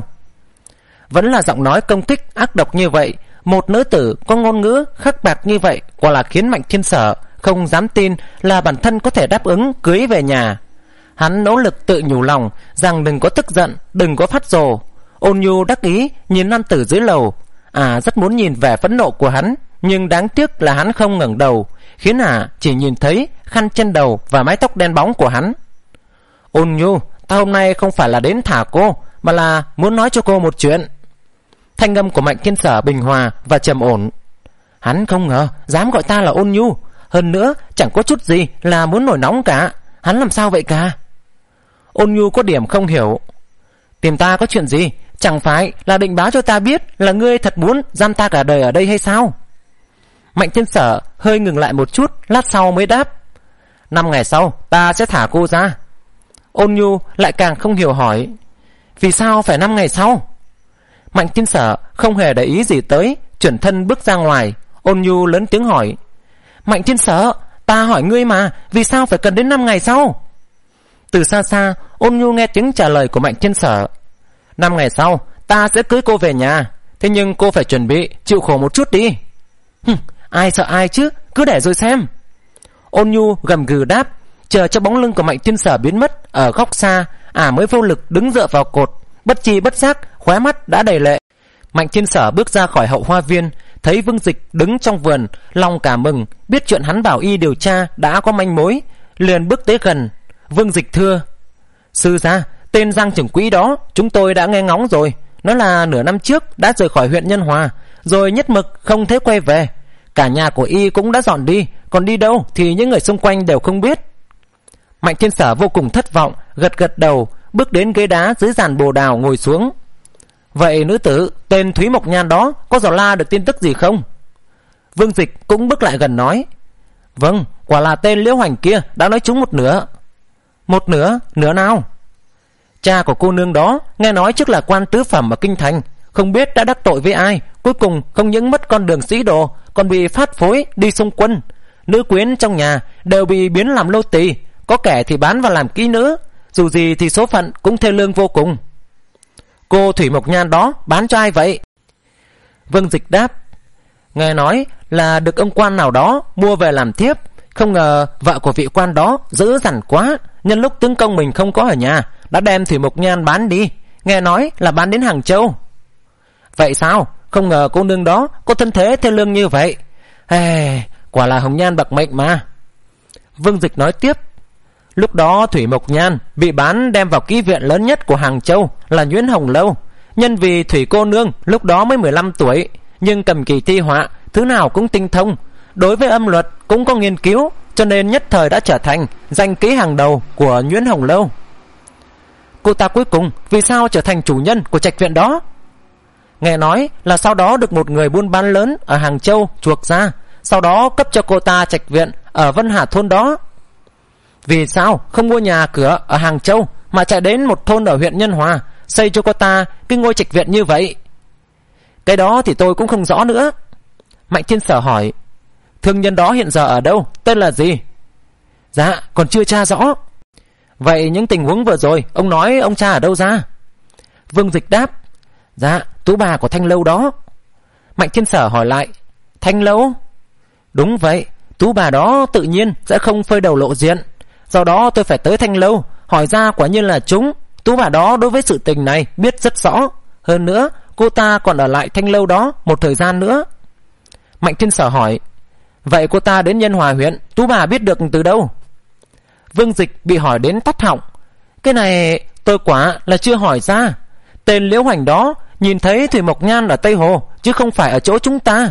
Vẫn là giọng nói công kích ác độc như vậy. Một nữ tử có ngôn ngữ khắc bạc như vậy quả là khiến Mạnh Thiên Sở không dám tin là bản thân có thể đáp ứng cưới về nhà. Hắn nỗ lực tự nhủ lòng rằng đừng có tức giận, đừng có phát rồ. Ôn Nhu đắc ý nhìn nam tử dưới lầu. À rất muốn nhìn vẻ phẫn nộ của hắn, nhưng đáng tiếc là hắn không ngẩng đầu, khiến à chỉ nhìn thấy khăn trên đầu và mái tóc đen bóng của hắn. Ôn Nhu, ta hôm nay không phải là đến thả cô, mà là muốn nói cho cô một chuyện. Thanh âm của Mạnh Thiên Sở bình hòa và trầm ổn. Hắn không ngờ dám gọi ta là Ôn Nhu, hơn nữa chẳng có chút gì là muốn nổi nóng cả. Hắn làm sao vậy cả? Ôn Nhu có điểm không hiểu. Tìm ta có chuyện gì? Chẳng phải là định báo cho ta biết là ngươi thật muốn giam ta cả đời ở đây hay sao? Mạnh Thiên Sở hơi ngừng lại một chút, lát sau mới đáp. Năm ngày sau ta sẽ thả cô ra. Ôn Nhu lại càng không hiểu hỏi. Vì sao phải năm ngày sau? Mạnh Thiên Sở không hề để ý gì tới, chuyển thân bước ra ngoài. Ôn Nhu lớn tiếng hỏi. Mạnh Thiên Sở, ta hỏi ngươi mà, vì sao phải cần đến năm ngày sau? Từ xa xa Ôn Nhu nghe tiếng trả lời của Mạnh Thiên Sở. Năm ngày sau ta sẽ cưới cô về nhà, thế nhưng cô phải chuẩn bị chịu khổ một chút đi. Hừm, ai sợ ai chứ, cứ để rồi xem. Ôn Nhu gầm gừ đáp. Chờ cho bóng lưng của Mạnh Thiên Sở biến mất ở góc xa, ả mới vô lực đứng dựa vào cột, bất chi bất giác khóe mắt đã đầy lệ. Mạnh Thiên Sở bước ra khỏi hậu hoa viên, thấy Vương Dịch đứng trong vườn, lòng cả mừng, biết chuyện hắn bảo y điều tra đã có manh mối, liền bước tới gần. Vương Dịch thưa. Sư gia, tên Giang trưởng quỹ đó chúng tôi đã nghe ngóng rồi, nó là nửa năm trước đã rời khỏi huyện Nhân Hòa, rồi nhất mực không thấy quay về. Cả nhà của y cũng đã dọn đi, còn đi đâu thì những người xung quanh đều không biết. Mạnh Thiên Sở vô cùng thất vọng, gật gật đầu, bước đến ghế đá dưới giàn bồ đào ngồi xuống. Vậy nữ tử tên Thúy Mộc Nhan đó có dò la được tin tức gì không? Vương Dịch cũng bước lại gần nói. Vâng, quả là tên Liễu Hoành kia đã nói trúng một nửa. Một nửa? Nửa nào? Cha của cô nương đó nghe nói trước là quan tứ phẩm ở Kinh Thành, không biết đã đắc tội với ai, cuối cùng không những mất con đường sĩ đồ, còn bị phát phối đi xung quân. Nữ quyến trong nhà đều bị biến làm lô tỳ, có kẻ thì bán vào làm kỹ nữ, dù gì thì số phận cũng thê lương vô cùng. Cô Thủy Mộc Nhan đó bán cho ai vậy? Vương Dịch đáp. Nghe nói là được ông quan nào đó mua về làm thiếp, không ngờ vợ của vị quan đó dữ dằn quá, nhân lúc tướng công mình không có ở nhà đã đem Thủy Mộc Nhan bán đi, nghe nói là bán đến Hàng Châu. Vậy sao? Không ngờ cô nương đó có thân thế thê lương như vậy. Ê, quả là hồng nhan bạc mệnh mà. Vương Dịch nói tiếp. Lúc đó Thủy Mộc Nhan bị bán đem vào ký viện lớn nhất của Hàng Châu là Nhuyễn Hồng Lâu. Nhân vì Thủy cô nương lúc đó mới mười lăm tuổi, nhưng cầm kỳ thi họa thứ nào cũng tinh thông, đối với âm luật cũng có nghiên cứu, cho nên nhất thời đã trở thành danh ký hàng đầu của Nhuyễn Hồng Lâu. Cô ta cuối cùng vì sao trở thành chủ nhân của trạch viện đó? Nghe nói là sau đó được một người buôn bán lớn ở Hàng Châu chuộc ra, sau đó cấp cho cô ta trạch viện ở Vân Hà thôn đó. Vì sao không mua nhà cửa ở Hàng Châu mà chạy đến một thôn ở huyện Nhân Hòa xây cho cô ta cái ngôi trạch viện như vậy? Cái đó thì tôi cũng không rõ nữa. Mạnh Thiên Sở hỏi. Thương nhân đó hiện giờ ở đâu, tên là gì? Dạ còn chưa tra rõ. Vậy những tình huống vừa rồi ông nói ông cha ở đâu ra? Vương Dịch đáp. Dạ Tú bà của Thanh Lâu đó. Mạnh Thiên Sở hỏi lại: Thanh lâu? Đúng vậy, tú bà đó tự nhiên sẽ không phơi đầu lộ diện. Do đó tôi phải tới Thanh lâu, hỏi ra quả nhiên là chúng. Tú bà đó đối với sự tình này biết rất rõ. Hơn nữa, cô ta còn ở lại Thanh lâu đó một thời gian nữa. Mạnh Thiên Sở hỏi: Vậy cô ta đến Nhân Hòa huyện, tú bà biết được từ đâu? Vương Dịch bị hỏi đến tắt họng. Cái này tôi quả là chưa hỏi ra. Tên Liễu Hoành đó nhìn thấy Thủy Mộc Nhan ở Tây Hồ, chứ không phải ở chỗ chúng ta.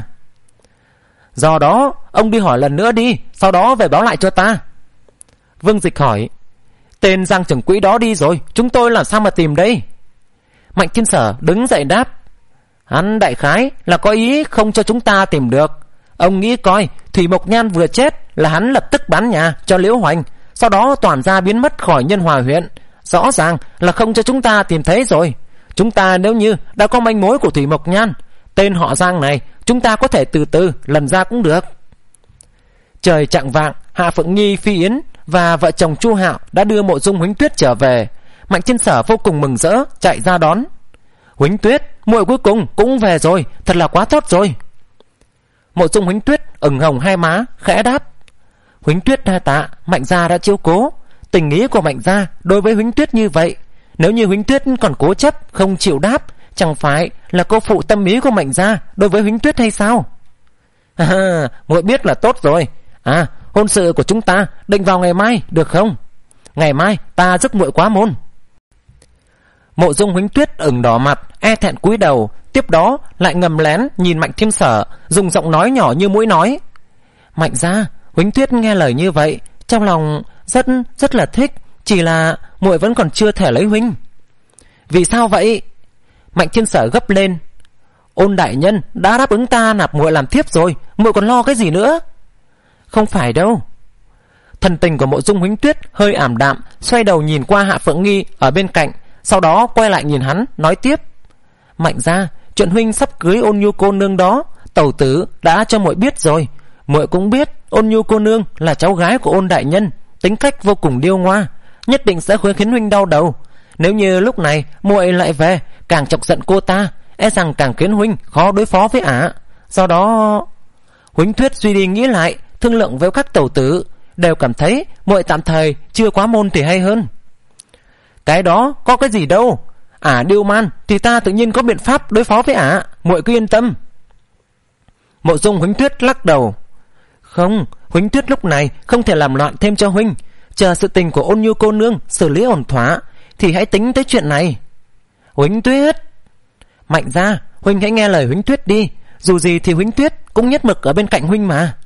Do đó ông đi hỏi lần nữa đi, sau đó về báo lại cho ta. Vương Dịch hỏi: Tên Giang trưởng quỹ đó đi rồi, chúng tôi làm sao mà tìm đây? Mạnh Thiên Sở đứng dậy đáp: Hắn đại khái là có ý không cho chúng ta tìm được. Ông nghĩ coi, Thủy Mộc Nhan vừa chết là hắn lập tức bán nhà cho Liễu Hoành, sau đó toàn ra biến mất khỏi Nhân Hòa huyện. Rõ ràng là không cho chúng ta tìm thấy rồi. Chúng ta nếu như đã có manh mối của Thủy Mộc Nhan, tên họ Giang này chúng ta có thể từ từ lần ra cũng được. Trời chạng vạng, Hạ Phượng Nghi, Phi Yến và vợ chồng Chu Hạo đã đưa Mộ Dung Huỳnh Tuyết trở về. Mạnh Thiên Sở vô cùng mừng rỡ chạy ra đón. Huỳnh Tuyết, muội cuối cùng cũng về rồi, thật là quá tốt rồi. Mộ Dung Huỳnh Tuyết ửng hồng hai má, khẽ đáp: Huỳnh Tuyết đa tạ, Mạnh gia đã chiếu cố. Tình ý của Mạnh gia đối với Huỳnh Tuyết như vậy, nếu như Huỳnh Tuyết còn cố chấp không chịu đáp, chẳng phải là cô phụ tâm ý của Mạnh gia đối với Huỳnh Tuyết hay sao? À, muội biết là tốt rồi. À, hôn sự của chúng ta định vào ngày mai được không? Ngày mai ta rước muội quá môn. Mộ Dung Huỳnh Tuyết ửng đỏ mặt, e thẹn cúi đầu, tiếp đó lại ngầm lén nhìn Mạnh Thiên Sở, dùng giọng nói nhỏ như mũi nói: Mạnh gia, Huỳnh Tuyết nghe lời như vậy, trong lòng rất rất là thích, chỉ là muội vẫn còn chưa thể lấy huynh. Vì sao vậy? Mạnh Thiên Sở gấp lên: Ôn đại nhân đã đáp ứng ta nạp muội làm thiếp rồi, muội còn lo cái gì nữa? Không phải đâu. Thần tình của Mộ Dung Huỳnh Tuyết hơi ảm đạm, xoay đầu nhìn qua Hạ Phượng Nghi ở bên cạnh, sau đó quay lại nhìn hắn nói tiếp: Mạnh gia, chuyện huynh sắp cưới Ôn Nhu cô nương đó, tẩu tử đã cho muội biết rồi. Muội cũng biết Ôn Nhu cô nương là cháu gái của Ôn đại nhân, tính cách vô cùng điêu ngoa, nhất định sẽ khiến huynh đau đầu. Nếu như lúc này muội lại về, càng chọc giận cô ta, e rằng càng khiến huynh khó đối phó với ả. Do đó, Huỳnh Tuyết suy đi nghĩ lại, thương lượng với các tẩu tử, đều cảm thấy muội tạm thời chưa quá môn thì hay hơn. Cái đó có cái gì đâu, ả điêu man thì ta tự nhiên có biện pháp đối phó với ả, muội cứ yên tâm. Mộ Dung Huỳnh Tuyết lắc đầu: Không, Huỳnh Tuyết lúc này không thể làm loạn thêm cho huynh, chờ sự tình của Ôn Nhu cô nương xử lý ổn thỏa thì hãy tính tới chuyện này. Huỳnh Tuyết, Mạnh gia, huynh hãy nghe lời Huỳnh Tuyết đi, dù gì thì Huỳnh Tuyết cũng nhất mực ở bên cạnh huynh mà.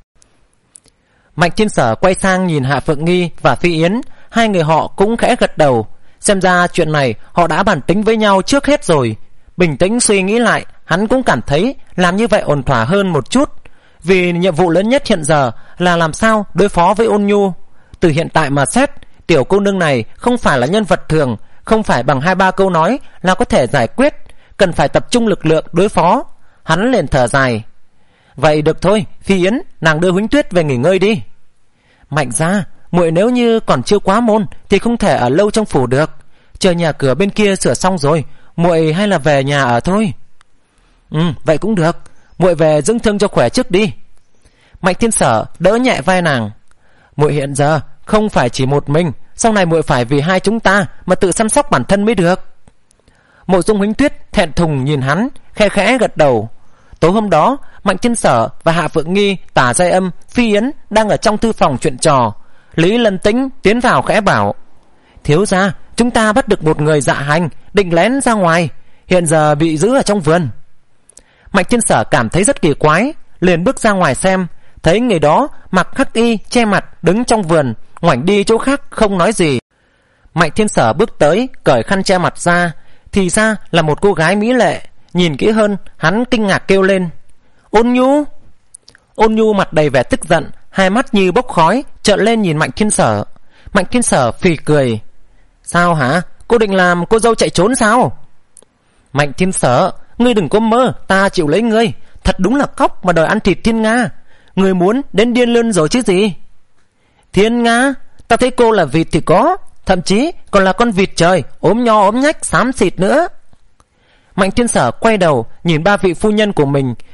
Mạnh Thiên Sở quay sang nhìn Hạ Phượng Nghi và Phi Yến, hai người họ cũng khẽ gật đầu. Xem ra chuyện này họ đã bàn tính với nhau trước hết rồi. Bình tĩnh suy nghĩ lại, hắn cũng cảm thấy làm như vậy ổn thỏa hơn một chút, vì nhiệm vụ lớn nhất hiện giờ là làm sao đối phó với Ôn Nhu. Từ hiện tại mà xét, tiểu cô nương này không phải là nhân vật thường, không phải bằng hai ba câu nói là có thể giải quyết, cần phải tập trung lực lượng đối phó. Hắn liền thở dài: Vậy được thôi, Phi Yến, nàng đưa Huỳnh Tuyết về nghỉ ngơi đi. Mạnh gia, muội nếu như còn chưa quá môn thì không thể ở lâu trong phủ được, chờ nhà cửa bên kia sửa xong rồi, muội hay là về nhà ở thôi. Ừ, vậy cũng được, muội về dưỡng thương cho khỏe trước đi. Mạnh Thiên Sở đỡ nhẹ vai nàng: Muội hiện giờ không phải chỉ một mình, sau này muội phải vì hai chúng ta mà tự chăm sóc bản thân mới được. Mộ Dung Huỳnh Tuyết thẹn thùng nhìn hắn, khe khẽ gật đầu. Tối hôm đó, Mạnh Thiên Sở và Hạ Phượng Nghi, Tả Giai Âm, Phi Yến đang ở trong thư phòng chuyện trò. Lý Lân Tĩnh tiến vào khẽ bảo: Thiếu gia, chúng ta bắt được một người dạ hành, định lén ra ngoài, hiện giờ bị giữ ở trong vườn. Mạnh Thiên Sở cảm thấy rất kỳ quái, liền bước ra ngoài xem, thấy người đó mặc hắc y che mặt đứng trong vườn, ngoảnh đi chỗ khác không nói gì. Mạnh Thiên Sở bước tới cởi khăn che mặt ra, thì ra là một cô gái mỹ lệ. Nhìn kỹ hơn, hắn kinh ngạc kêu lên: Ôn Nhu! Ôn Nhu mặt đầy vẻ tức giận, hai mắt như bốc khói, trợn lên nhìn Mạnh Thiên Sở. Mạnh Thiên Sở phì cười: Sao hả? Cô định làm cô dâu chạy trốn sao? Mạnh Thiên Sở, ngươi đừng có mơ ta chịu lấy ngươi, thật đúng là cóc mà đòi ăn thịt Thiên Nga. Ngươi muốn đến điên luôn rồi chứ gì? Thiên Nga, ta thấy cô là vịt thì có, thậm chí còn là con vịt trời, ốm nho ốm nhách xám xịt nữa. Mạnh Thiên Sở quay đầu nhìn ba vị phu nhân của mình,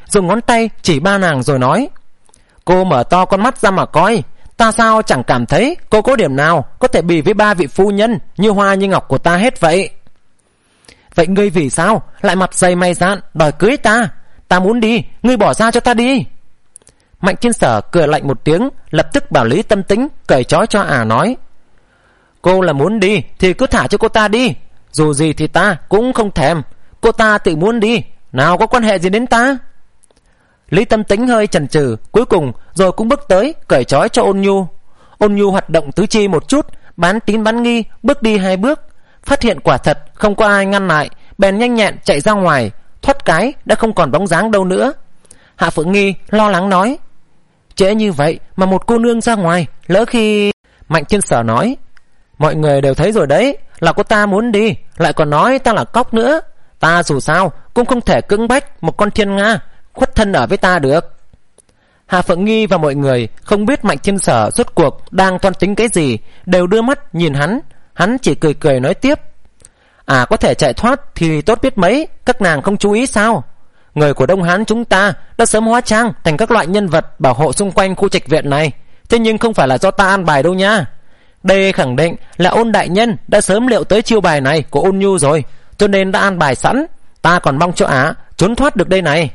dùng ngón tay chỉ ba nàng rồi nói: Cô mở to con mắt ra mà coi, ta sao chẳng cảm thấy cô có điểm nào có thể bì với ba vị phu nhân như hoa như ngọc của ta hết vậy. Vậy ngươi vì sao lại mặt dày mày dạn đòi cưới ta? Ta muốn đi, ngươi bỏ ra cho ta đi. Mạnh Thiên Sở cười lạnh một tiếng, lập tức bảo Lý Tâm Tĩnh cởi trói cho ả nói: Cô là muốn đi thì cứ thả cho cô ta đi, dù gì thì ta cũng không thèm. Cô ta tự muốn đi, nào có quan hệ gì đến ta. Lý Tâm Tĩnh hơi chần chừ, cuối cùng rồi cũng bước tới cởi trói cho Ôn Nhu. Ôn Nhu hoạt động tứ chi một chút, bán tín bán nghi bước đi hai bước, phát hiện quả thật không có ai ngăn lại, bèn nhanh nhẹn chạy ra ngoài, thoát cái đã không còn bóng dáng đâu nữa. Hạ Phượng Nghi lo lắng nói: Trễ như vậy mà một cô nương ra ngoài, lỡ khi... Mạnh Thiên Sở nói: Mọi người đều thấy rồi đấy, là cô ta muốn đi, lại còn nói ta là cóc nữa. Ta dù sao cũng không thể cưỡng bách một con thiên nga khuất thân ở với ta được. Hạ Phượng Nghi và mọi người không biết Mạnh Thiên Sở rốt cuộc đang toan tính cái gì, đều đưa mắt nhìn hắn. Hắn chỉ cười cười nói tiếp: À, có thể chạy thoát thì tốt biết mấy, các nàng không chú ý sao? Người của Đông Hán chúng ta đã sớm hóa trang thành các loại nhân vật bảo hộ xung quanh khu trạch viện này, thế nhưng không phải là do ta an bài đâu nha. Đây khẳng định là Ôn đại nhân đã sớm liệu tới chiêu bài này của Ôn Nhu rồi, cho nên đã an bài sẵn. Ta còn mong cho ả trốn thoát được đây này.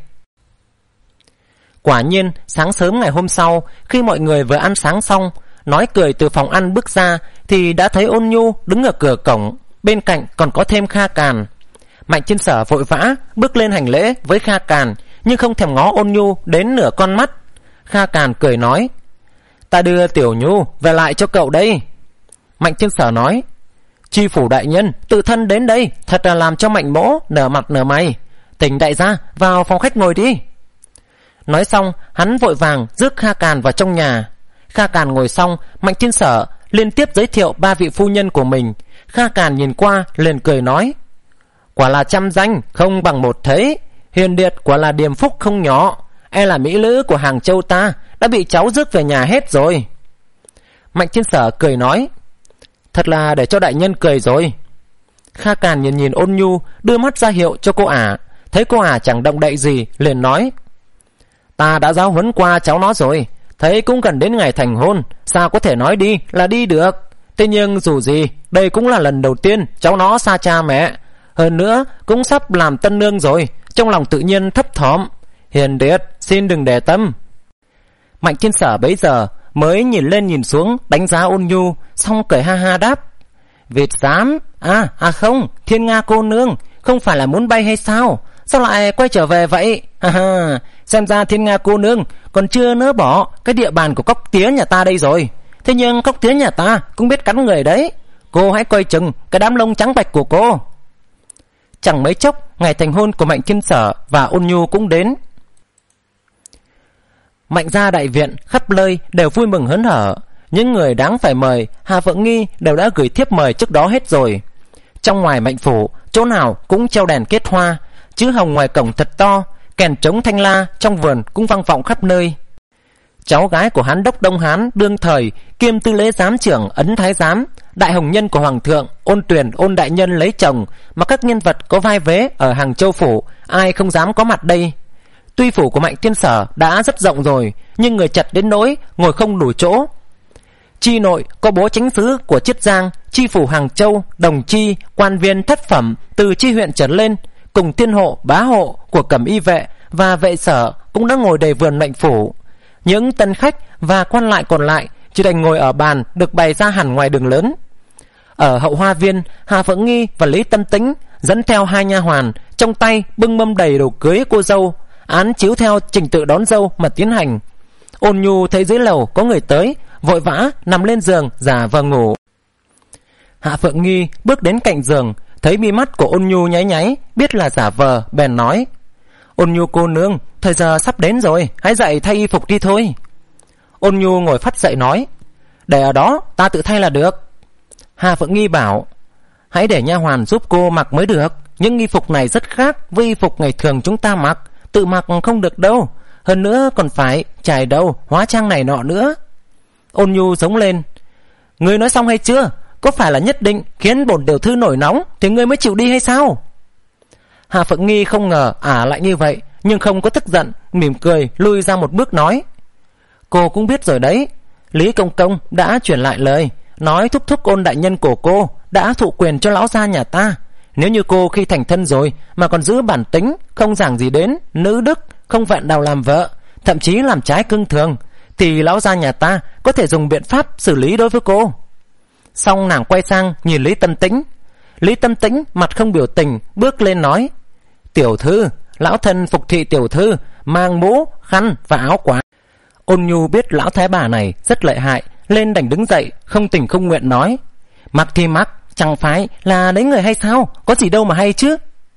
Quả nhiên sáng sớm ngày hôm sau, khi mọi người vừa ăn sáng xong, nói cười từ phòng ăn bước ra thì đã thấy Ôn Nhu đứng ở cửa cổng, bên cạnh còn có thêm Kha Càn. Mạnh Thiên Sở vội vã bước lên hành lễ với Kha Càn, nhưng không thèm ngó Ôn Nhu đến nửa con mắt. Kha Càn cười nói: Ta đưa Tiểu Nhu về lại cho cậu đây. Mạnh Thiên Sở nói: Tri phủ đại nhân tự thân đến đây, thật là làm cho Mạnh mỗ nở mặt nở mày. Thỉnh đại gia vào phòng khách ngồi đi. Nói xong hắn vội vàng rước Kha Càn vào trong nhà. Kha Càn ngồi xong, Mạnh Thiên Sở liên tiếp giới thiệu ba vị phu nhân của mình. Kha Càn nhìn qua liền cười nói: Quả là trăm danh không bằng một thế, hiền điệt quả là điềm phúc không nhỏ. E là mỹ nữ của Hàng Châu ta đã bị cháu rước về nhà hết rồi. Mạnh Thiên Sở cười nói: Thật là để cho đại nhân cười rồi. Kha Càn nhìn nhìn Ôn Nhu, đưa mắt ra hiệu cho cô ả. Thấy cô ả chẳng động đậy gì, liền nói: Ta đã giáo huấn qua cháu nó rồi, thấy cũng gần đến ngày thành hôn, sao có thể nói đi là đi được. Thế nhưng dù gì đây cũng là lần đầu tiên cháu nó xa cha mẹ, hơn nữa cũng sắp làm tân nương rồi, trong lòng tự nhiên thấp thỏm. Hiền điệt xin đừng để tâm. Mạnh Thiên Sở bấy giờ mới nhìn lên nhìn xuống đánh giá Ôn Nhu, xong cười ha ha đáp: Vịt dám. À à không, Thiên Nga cô nương không phải là muốn bay hay sao? Sao lại quay trở về vậy? Ha ha, xem ra Thiên Nga cô nương còn chưa nỡ bỏ cái địa bàn của cóc tía nhà ta đây rồi. Thế nhưng cóc tía nhà ta cũng biết cắn người đấy, cô hãy coi chừng cái đám lông trắng bạch của cô. Chẳng mấy chốc ngày thành hôn của Mạnh Thiên Sở và Ôn Nhu cũng đến. Mạnh gia đại viện khắp nơi đều vui mừng hớn hở. Những người đáng phải mời, Hà Phượng Nghi đều đã gửi thiếp mời trước đó hết rồi. Trong ngoài Mạnh phủ, chỗ nào cũng treo đèn kết hoa, chữ hồng ngoài cổng thật to, kèn trống thanh la trong vườn cũng vang vọng khắp nơi. Cháu gái của Hán đốc Đông Hán đương thời, kiêm tư lễ giám trưởng Ấn Thái Giám, đại hồng nhân của Hoàng thượng Ôn Tuyền Ôn đại nhân lấy chồng, mà các nhân vật có vai vế ở Hàng Châu phủ ai không dám có mặt đây. Tuy phủ của Mạnh Thiên Sở đã rất rộng rồi, nhưng người chật đến nỗi ngồi không đủ chỗ. Chi nội có bố chánh xứ của Chiết Giang, chi phủ Hàng Châu, đồng chi, quan viên thất phẩm từ chi huyện trở lên, cùng thiên hộ, bá hộ của Cẩm Y vệ và vệ sở cũng đã ngồi đầy vườn Mạnh phủ. Những tân khách và quan lại còn lại chỉ đành ngồi ở bàn được bày ra hẳn ngoài đường lớn. Ở hậu hoa viên, Hà Phượng Nghi và Lý Tâm Tĩnh dẫn theo hai nha hoàn, trong tay bưng mâm đầy đồ cưới cô dâu, án chiếu theo trình tự đón dâu mà tiến hành. Ôn Nhu thấy dưới lầu có người tới, vội vã nằm lên giường giả vờ ngủ. Hạ Phượng Nghi bước đến cạnh giường, thấy mi mắt của Ôn Nhu nháy nháy, biết là giả vờ, bèn nói: Ôn Nhu cô nương, thời giờ sắp đến rồi, hãy dậy thay y phục đi thôi. Ôn Nhu ngồi phắt dậy nói: Để ở đó, ta tự thay là được. Hạ Phượng Nghi bảo: Hãy để nha hoàn giúp cô mặc mới được, những y phục này rất khác với y phục ngày thường chúng ta mặc, tự mặc không được đâu, hơn nữa còn phải chải đầu, hóa trang này nọ nữa. Ôn Nhu giống lên: Ngươi nói xong hay chưa? Có phải là nhất định khiến bổn tiểu thư nổi nóng thì ngươi mới chịu đi hay sao? Hà Phượng Nghi không ngờ ả lại như vậy, nhưng không có tức giận, mỉm cười lui ra một bước nói: Cô cũng biết rồi đấy, Lý công công đã truyền lại lời, nói thúc thúc Ôn đại nhân của cô đã thụ quyền cho lão gia nhà ta. Nếu như cô khi thành thân rồi mà còn giữ bản tính, không giảng gì đến nữ đức, không vẹn đào làm vợ, thậm chí làm trái cương thường, thì lão gia nhà ta có thể dùng biện pháp xử lý đối với cô. Xong nàng quay sang nhìn Lý Tâm Tĩnh. Lý Tâm Tĩnh mặt không biểu tình bước lên nói: Tiểu thư, lão thân phục thị tiểu thư, mang mũ, khăn và áo quà. Ôn Nhu biết lão thái bà này rất lợi hại, lên đành đứng dậy, không tình không nguyện nói: Mặc thì mặc, chẳng phải là đấy người hay sao, có gì đâu mà hay chứ.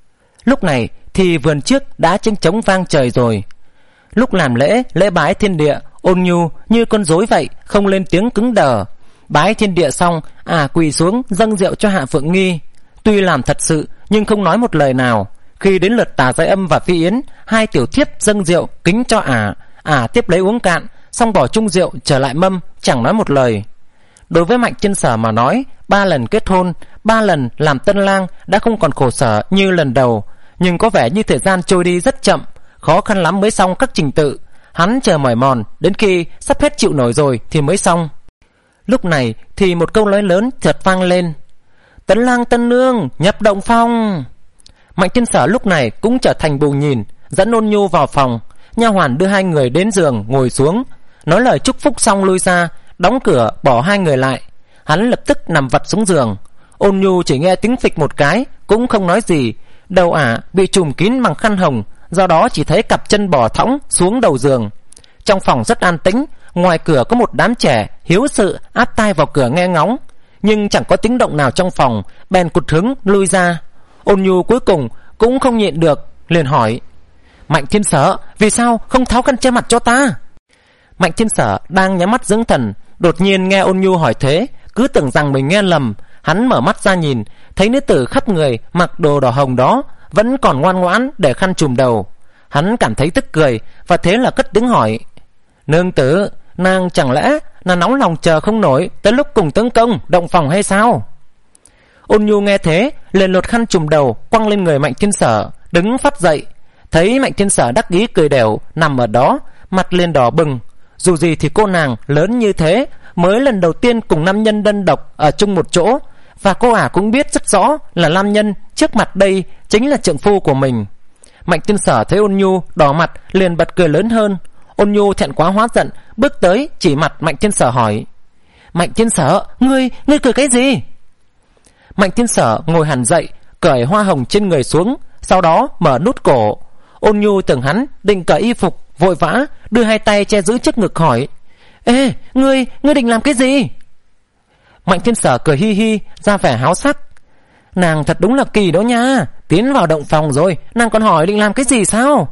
Lúc này thì vườn trước đã chênh trống vang trời rồi. Lúc làm lễ lễ bái thiên địa, Ôn Nhu như con rối vậy, không lên tiếng cứng đờ. Bái thiên địa xong, à quỳ xuống dâng rượu cho Hạ Phượng Nghi. Tuy làm thật sự nhưng không nói một lời nào. Khi đến lượt Tà Giai Âm và Phi Yến, hai tiểu thiếp dâng rượu kính cho ả, ả tiếp lấy uống cạn, xong bỏ chung rượu trở lại mâm, chẳng nói một lời. Đối với Mạnh Thiên Sở mà nói, ba lần kết hôn, ba lần làm tân lang đã không còn khổ sở như lần đầu, nhưng có vẻ như thời gian trôi đi rất chậm, khó khăn lắm mới xong các trình tự. Hắn chờ mỏi mòn đến khi sắp hết chịu nổi rồi thì mới xong. Lúc này thì một câu nói lớn chợt vang lên: Tấn lang tân nương nhập động phòng. Mạnh Thiên Sở lúc này cũng trở thành bù nhìn, dẫn Ôn Nhu vào phòng. Nha hoàn đưa hai người đến giường ngồi xuống, nói lời chúc phúc xong lui ra, đóng cửa bỏ hai người lại. Hắn lập tức nằm vật xuống giường. Ôn Nhu chỉ nghe tiếng phịch một cái, cũng không nói gì. Đầu ả bị trùm kín bằng khăn hồng, do đó chỉ thấy cặp chân bò thõng xuống đầu giường. Trong phòng rất an tĩnh, ngoài cửa có một đám trẻ hiếu sự áp tai vào cửa nghe ngóng, nhưng chẳng có tiếng động nào trong phòng, bèn cụt hứng lui ra. Ôn Nhu cuối cùng cũng không nhịn được, liền hỏi: Mạnh Thiên Sở, vì sao không tháo khăn che mặt cho ta? Mạnh Thiên Sở đang nhắm mắt dưỡng thần, đột nhiên nghe Ôn Nhu hỏi thế, cứ tưởng rằng mình nghe lầm. Hắn mở mắt ra nhìn, thấy nữ tử khắp người mặc đồ đỏ hồng đó vẫn còn ngoan ngoãn để khăn trùm đầu. Hắn cảm thấy tức cười, và thế là cất tiếng hỏi: Nương tử, nàng chẳng lẽ là nóng lòng chờ không nổi tới lúc cùng tướng công động phòng hay sao? Ôn Nhu nghe thế liền lột khăn trùm đầu quăng lên người Mạnh Thiên Sở, đứng phát dậy. Thấy Mạnh Thiên Sở đắc ý cười đều nằm ở đó, mặt liền đỏ bừng. Dù gì thì cô nàng lớn như thế, mới lần đầu tiên cùng nam nhân đơn độc ở chung một chỗ, và cô ả cũng biết rất rõ là nam nhân trước mặt đây chính là trượng phu của mình. Mạnh Thiên Sở thấy Ôn Nhu đỏ mặt liền bật cười lớn hơn. Ôn Nhu thẹn quá hóa giận, bước tới chỉ mặt Mạnh Thiên Sở hỏi: Mạnh Thiên Sở, ngươi ngươi cười cái gì? Mạnh Thiên Sở ngồi hẳn dậy, cởi hoa hồng trên người xuống, sau đó mở nút cổ. Ôn Nhu tưởng hắn định cởi y phục, vội vã đưa hai tay che giữ trước ngực hỏi: Ê, ngươi ngươi định làm cái gì? Mạnh Thiên Sở cười hi hi, ra vẻ háo sắc: Nàng thật đúng là kỳ đó nha, tiến vào động phòng rồi nàng còn hỏi định làm cái gì sao?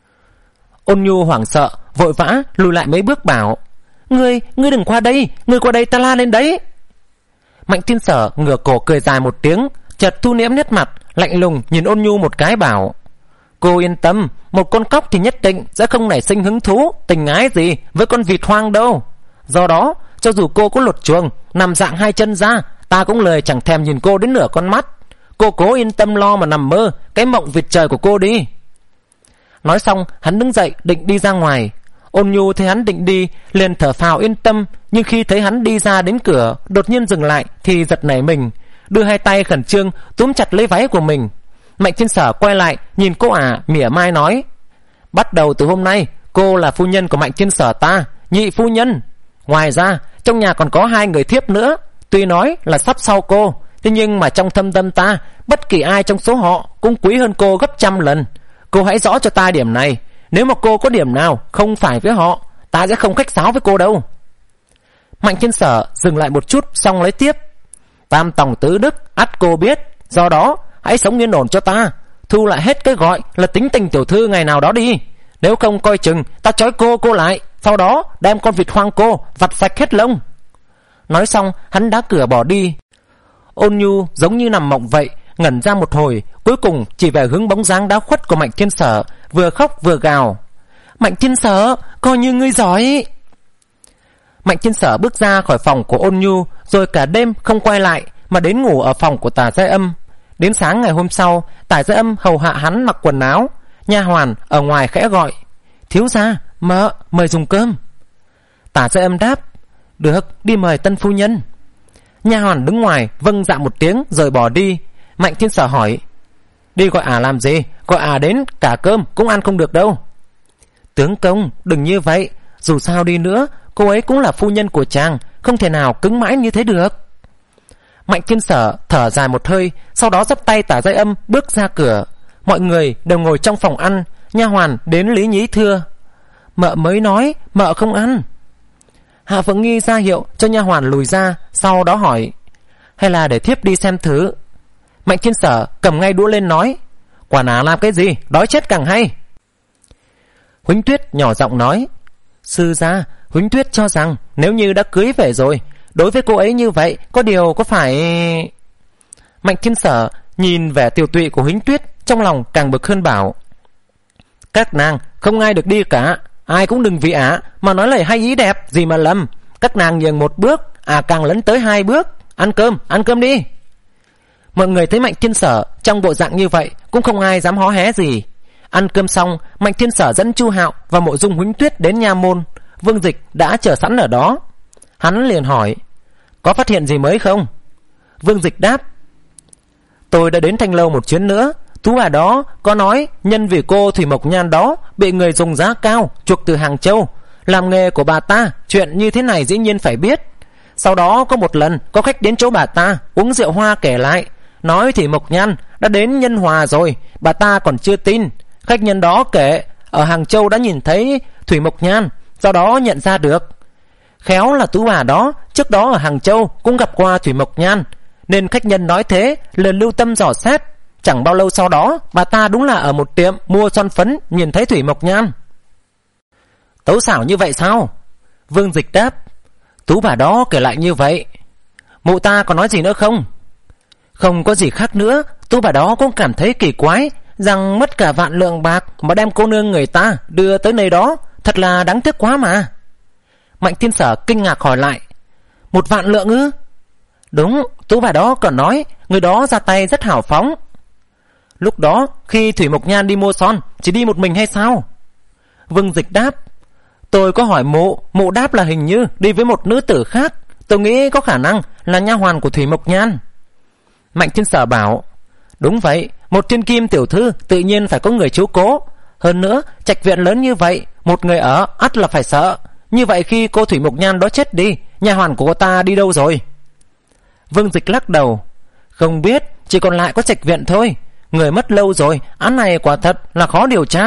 Ôn Nhu hoảng sợ, vội vã lùi lại mấy bước bảo: Ngươi, ngươi đừng qua đây, ngươi qua đây ta la lên đấy. Mạnh Thiên Sở ngửa cổ cười dài một tiếng, chợt thu liễm nét mặt, lạnh lùng nhìn Ôn Nhu một cái bảo: Cô yên tâm, một con cóc thì nhất định sẽ không nảy sinh hứng thú tình ái gì với con vịt hoang đâu. Do đó, cho dù cô có lột chuồng, nằm dạng hai chân ra, ta cũng lời chẳng thèm nhìn cô đến nửa con mắt. Cô cố yên tâm lo mà nằm mơ cái mộng vịt trời của cô đi. Nói xong hắn đứng dậy định đi ra ngoài. Ôn Nhu thấy hắn định đi liền thở phào yên tâm, nhưng khi thấy hắn đi ra đến cửa đột nhiên dừng lại thì giật nảy mình, đưa hai tay khẩn trương túm chặt lấy váy của mình. Mạnh Thiên Sở quay lại nhìn cô ả, mỉa mai nói: Bắt đầu từ hôm nay cô là phu nhân của Mạnh Thiên Sở ta, nhị phu nhân. Ngoài ra trong nhà còn có hai người thiếp nữa, tuy nói là sắp sau cô, thế nhưng mà trong thâm tâm ta, bất kỳ ai trong số họ cũng quý hơn cô gấp trăm lần. Cô hãy rõ cho ta điểm này, nếu mà cô có điểm nào không phải với họ, ta sẽ không khách sáo với cô đâu. Mạnh Thiên Sở dừng lại một chút, xong lấy tiếp: Tam tòng tứ đức ắt cô biết, do đó hãy sống yên ổn cho ta, thu lại hết cái gọi là tính tình tiểu thư ngày nào đó đi. Nếu không coi chừng ta trói cô cô lại, sau đó đem con vịt hoang cô vặt sạch hết lông. Nói xong hắn đá cửa bỏ đi. Ôn Nhu giống như nằm mộng vậy, ngẩn ra một hồi, cuối cùng chỉ về hướng bóng dáng đã khuất của Mạnh Thiên Sở, vừa khóc vừa gào: Mạnh Thiên Sở, coi như ngươi giỏi. Mạnh Thiên Sở bước ra khỏi phòng của Ôn Nhu, rồi cả đêm không quay lại mà đến ngủ ở phòng của Tả Giai Âm. Đến sáng ngày hôm sau, Tả Giai Âm hầu hạ hắn mặc quần áo. nha hoàn ở ngoài khẽ gọi: "Thiếu gia, mợ, mời dùng cơm." Tả Gia Âm đáp: "Được, đi mời tân phu nhân." Nha hoàn đứng ngoài vâng dạ một tiếng rồi bỏ đi. Mạnh Thiên Sở hỏi: "Đi gọi ả làm gì? Gọi ả đến cả cơm cũng ăn không được đâu." "Tướng công, đừng như vậy. Dù sao đi nữa, cô ấy cũng là phu nhân của chàng, không thể nào cứng mãi như thế được." Mạnh Thiên Sở thở dài một hơi, sau đó dắt tay Tả Gia Âm bước ra cửa. Mọi người đều ngồi trong phòng ăn. Nha hoàn đến lý nhí thưa: "Mợ mới nói mợ không ăn." Hạ Phượng Nghi ra hiệu cho nha hoàn lùi ra, sau đó hỏi: "Hay là để thiếp đi xem thử?" Mạnh Thiên Sở cầm ngay đũa lên nói: "Quả ả làm cái gì, đói chết càng hay." Huỳnh Tuyết nhỏ giọng nói: "Sư gia, Huỳnh Tuyết cho rằng nếu như đã cưới về rồi, đối với cô ấy như vậy có điều có phải..." Mạnh Thiên Sở nhìn vẻ tiều tụy của Huỳnh Tuyết, trong lòng càng bực hơn bảo: "Các nàng không ai được đi cả, ai cũng đừng vì ả mà nói lời hay ý đẹp gì mà lầm. Các nàng nhường một bước, ả càng lấn tới hai bước. Ăn cơm, ăn cơm đi." Mọi người thấy Mạnh Thiên Sở trong bộ dạng như vậy cũng không ai dám hó hé gì. Ăn cơm xong, Mạnh Thiên Sở dẫn Chu Hạo và Mộ Dung Huỳnh Tuyết đến nha môn. Vương Dịch đã chờ sẵn ở đó. Hắn liền hỏi: "Có phát hiện gì mới không?" Vương Dịch đáp: "Tôi đã đến Thanh Lâu một chuyến nữa. Tú bà đó có nói nhân vì cô Thủy Mộc Nhan đó bị người dùng giá cao chuộc từ Hàng Châu. Làm nghề của bà ta, chuyện như thế này dĩ nhiên phải biết. Sau đó có một lần có khách đến chỗ bà ta uống rượu hoa kể lại, nói Thủy Mộc Nhan đã đến Nhân Hòa rồi, bà ta còn chưa tin. Khách nhân đó kể ở Hàng Châu đã nhìn thấy Thủy Mộc Nhan, do đó nhận ra được. Khéo là tú bà đó trước đó ở Hàng Châu cũng gặp qua Thủy Mộc Nhan, nên khách nhân nói thế liền lưu tâm dò xét. Chẳng bao lâu sau đó bà ta đúng là ở một tiệm mua son phấn nhìn thấy Thủy Mộc Nhan." "Tấu xảo như vậy sao?" Vương Dịch đáp: "Tú bà đó kể lại như vậy." "Mụ ta còn nói gì nữa không?" "Không có gì khác nữa. Tú bà đó cũng cảm thấy kỳ quái, rằng mất cả vạn lượng bạc mà đem cô nương người ta đưa tới nơi đó, thật là đáng tiếc quá mà." Mạnh Thiên Sở kinh ngạc hỏi lại: "Một vạn lượng ư?" "Đúng, tú bà đó còn nói người đó ra tay rất hào phóng." "Lúc đó khi Thủy Mộc Nhan đi mua son chỉ đi một mình hay sao?" Vương Dịch đáp: "Tôi có hỏi mụ, mụ đáp là hình như đi với một nữ tử khác. Tôi nghĩ có khả năng là nha hoàn của Thủy Mộc Nhan." Mạnh Thiên Sở bảo: "Đúng vậy, một thiên kim tiểu thư tự nhiên phải có người chiếu cố. Hơn nữa trạch viện lớn như vậy, một người ở ắt là phải sợ. Như vậy khi cô Thủy Mộc Nhan đó chết đi, nha hoàn của cô ta đi đâu rồi?" Vương Dịch lắc đầu: "Không biết, chỉ còn lại có trạch viện thôi. Người mất lâu rồi, án này quả thật là khó điều tra."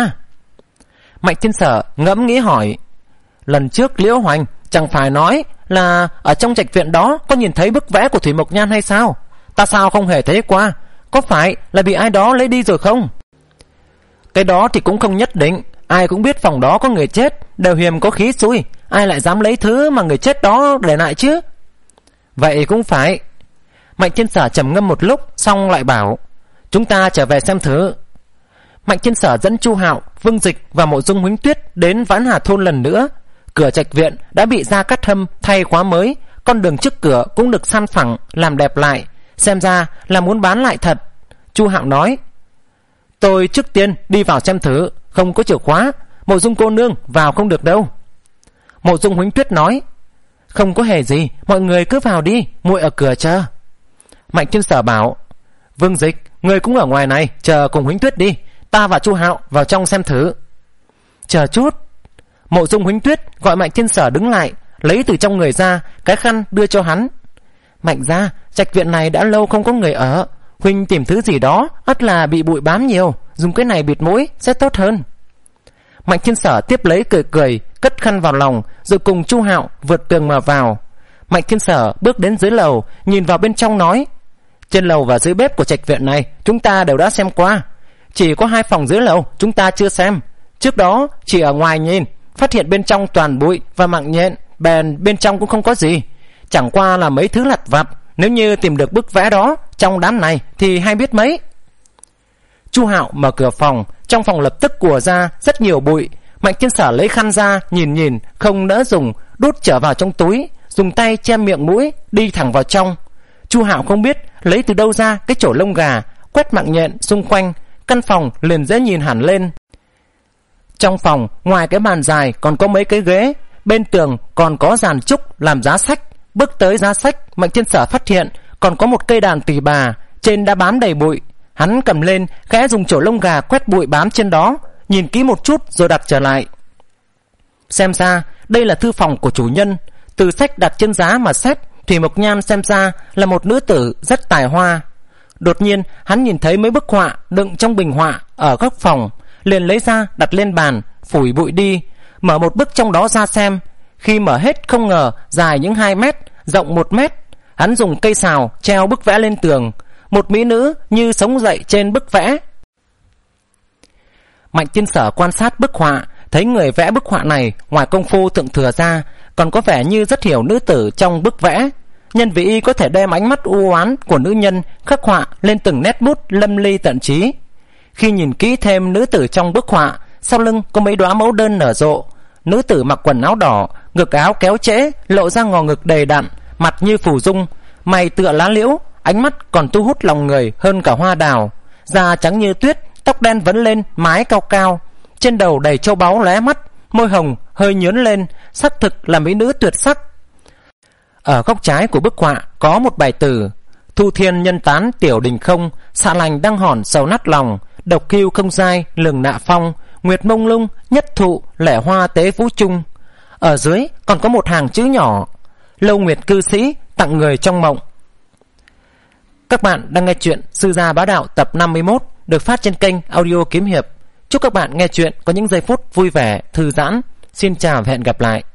Mạnh Thiên Sở ngẫm nghĩ hỏi: "Lần trước Liễu Hoành chẳng phải nói là ở trong trạch viện đó có nhìn thấy bức vẽ của Thủy Mộc Nhan hay sao? Ta sao không hề thấy qua? Có phải là bị ai đó lấy đi rồi không?" "Cái đó thì cũng không nhất định. Ai cũng biết phòng đó có người chết, đều hiềm có khí xui, ai lại dám lấy thứ mà người chết đó để lại chứ?" "Vậy cũng phải." Mạnh Thiên Sở trầm ngâm một lúc, xong lại bảo: "Chúng ta trở về xem thử." Mạnh Thiên Sở dẫn Chu Hạo, Vương Dịch và Mộ Dung Huỳnh Tuyết đến Vãn Hà thôn lần nữa. Cửa trạch viện đã bị gia cát hâm thay khóa mới, con đường trước cửa cũng được san phẳng làm đẹp lại, xem ra là muốn bán lại thật. Chu Hạo nói: "Tôi trước tiên đi vào xem thử, không có chìa khóa, Mộ Dung cô nương vào không được đâu." Mộ Dung Huỳnh Tuyết nói: "Không có hề gì, mọi người cứ vào đi, muội ở cửa chờ." Mạnh Thiên Sở bảo: "Vương Dịch, người cũng ở ngoài này chờ cùng Huỳnh Tuyết đi, ta và Chu Hạo vào trong xem thử." "Chờ chút." Mộ Dung Huỳnh Tuyết gọi Mạnh Thiên Sở đứng lại, lấy từ trong người ra cái khăn đưa cho hắn. "Mạnh gia, trạch viện này đã lâu không có người ở, huynh tìm thứ gì đó ắt là bị bụi bám nhiều, dùng cái này bịt mũi sẽ tốt hơn." Mạnh Thiên Sở tiếp lấy cười cười, cất khăn vào lòng, rồi cùng Chu Hạo vượt tường mà vào. Mạnh Thiên Sở bước đến dưới lầu, nhìn vào bên trong nói: "Trên lầu và dưới bếp của trạch viện này chúng ta đều đã xem qua, chỉ có hai phòng dưới lầu chúng ta chưa xem. Trước đó chỉ ở ngoài nhìn, phát hiện bên trong toàn bụi và mạng nhện, bèn bên trong cũng không có gì, chẳng qua là mấy thứ lặt vặt. Nếu như tìm được bức vẽ đó trong đám này thì hay biết mấy." Chu Hạo mở cửa phòng, trong phòng lập tức ùa ra rất nhiều bụi. Mạnh Thiên Sở lấy khăn ra nhìn nhìn, không nỡ dùng, đút trở vào trong túi, dùng tay che miệng mũi, đi thẳng vào trong. Chu Hạo không biết lấy từ đâu ra cái chổi lông gà, quét mạng nhện xung quanh, căn phòng liền dễ nhìn hẳn lên. Trong phòng, ngoài cái bàn dài còn có mấy cái ghế, bên tường còn có dàn trúc làm giá sách. Bước tới giá sách, Mạnh Thiên Sở phát hiện còn có một cây đàn tỳ bà, trên đã bám đầy bụi. Hắn cầm lên, khẽ dùng chổi lông gà quét bụi bám trên đó, nhìn kỹ một chút rồi đặt trở lại. Xem ra đây là thư phòng của chủ nhân. Từ sách đặt trên giá mà xét, Thủy Mộc Nhan xem ra là một nữ tử rất tài hoa. Đột nhiên hắn nhìn thấy mấy bức họa đựng trong bình họa ở góc phòng, liền lấy ra đặt lên bàn, phủi bụi đi, mở một bức trong đó ra xem. Khi mở hết không ngờ dài những hai mét, rộng một mét. Hắn dùng cây sào treo bức vẽ lên tường, một mỹ nữ như sống dậy trên bức vẽ. Mạnh Thiên Sở quan sát bức họa, thấy người vẽ bức họa này ngoài công phu thượng thừa ra, còn có vẻ như rất hiểu nữ tử trong bức vẽ. Nhân vì y có thể đem ánh mắt u oán của nữ nhân khắc họa lên từng nét bút lâm ly tận trí. Khi nhìn kỹ thêm nữ tử trong bức họa, sau lưng có mấy đóa mẫu đơn nở rộ. Nữ tử mặc quần áo đỏ, ngực áo kéo trễ, lộ ra ngò ngực đầy đặn, mặt như phù dung, mày tựa lá liễu, ánh mắt còn thu hút lòng người hơn cả hoa đào. Da trắng như tuyết, tóc đen vấn lên mái cao cao, trên đầu đầy châu báu lóe mắt, môi hồng hơi nhướn lên, xác thực là mỹ nữ tuyệt sắc. Ở góc trái của bức họa có một bài từ: thu thiên nhân tán tiểu đình không, xạ lành đăng hòn sầu nát lòng, độc kiêu không dai lừng nạ phong, nguyệt mông lung nhất thụ lẻ hoa tế vũ trung. Ở dưới còn có một hàng chữ nhỏ: lâu nguyệt cư sĩ tặng người trong mộng. Các bạn đang nghe chuyện Sư Gia Bá Đạo tập năm mươi mốt được phát trên kênh Audio Kiếm Hiệp. Chúc các bạn nghe chuyện có những giây phút vui vẻ, thư giãn. Xin chào và hẹn gặp lại.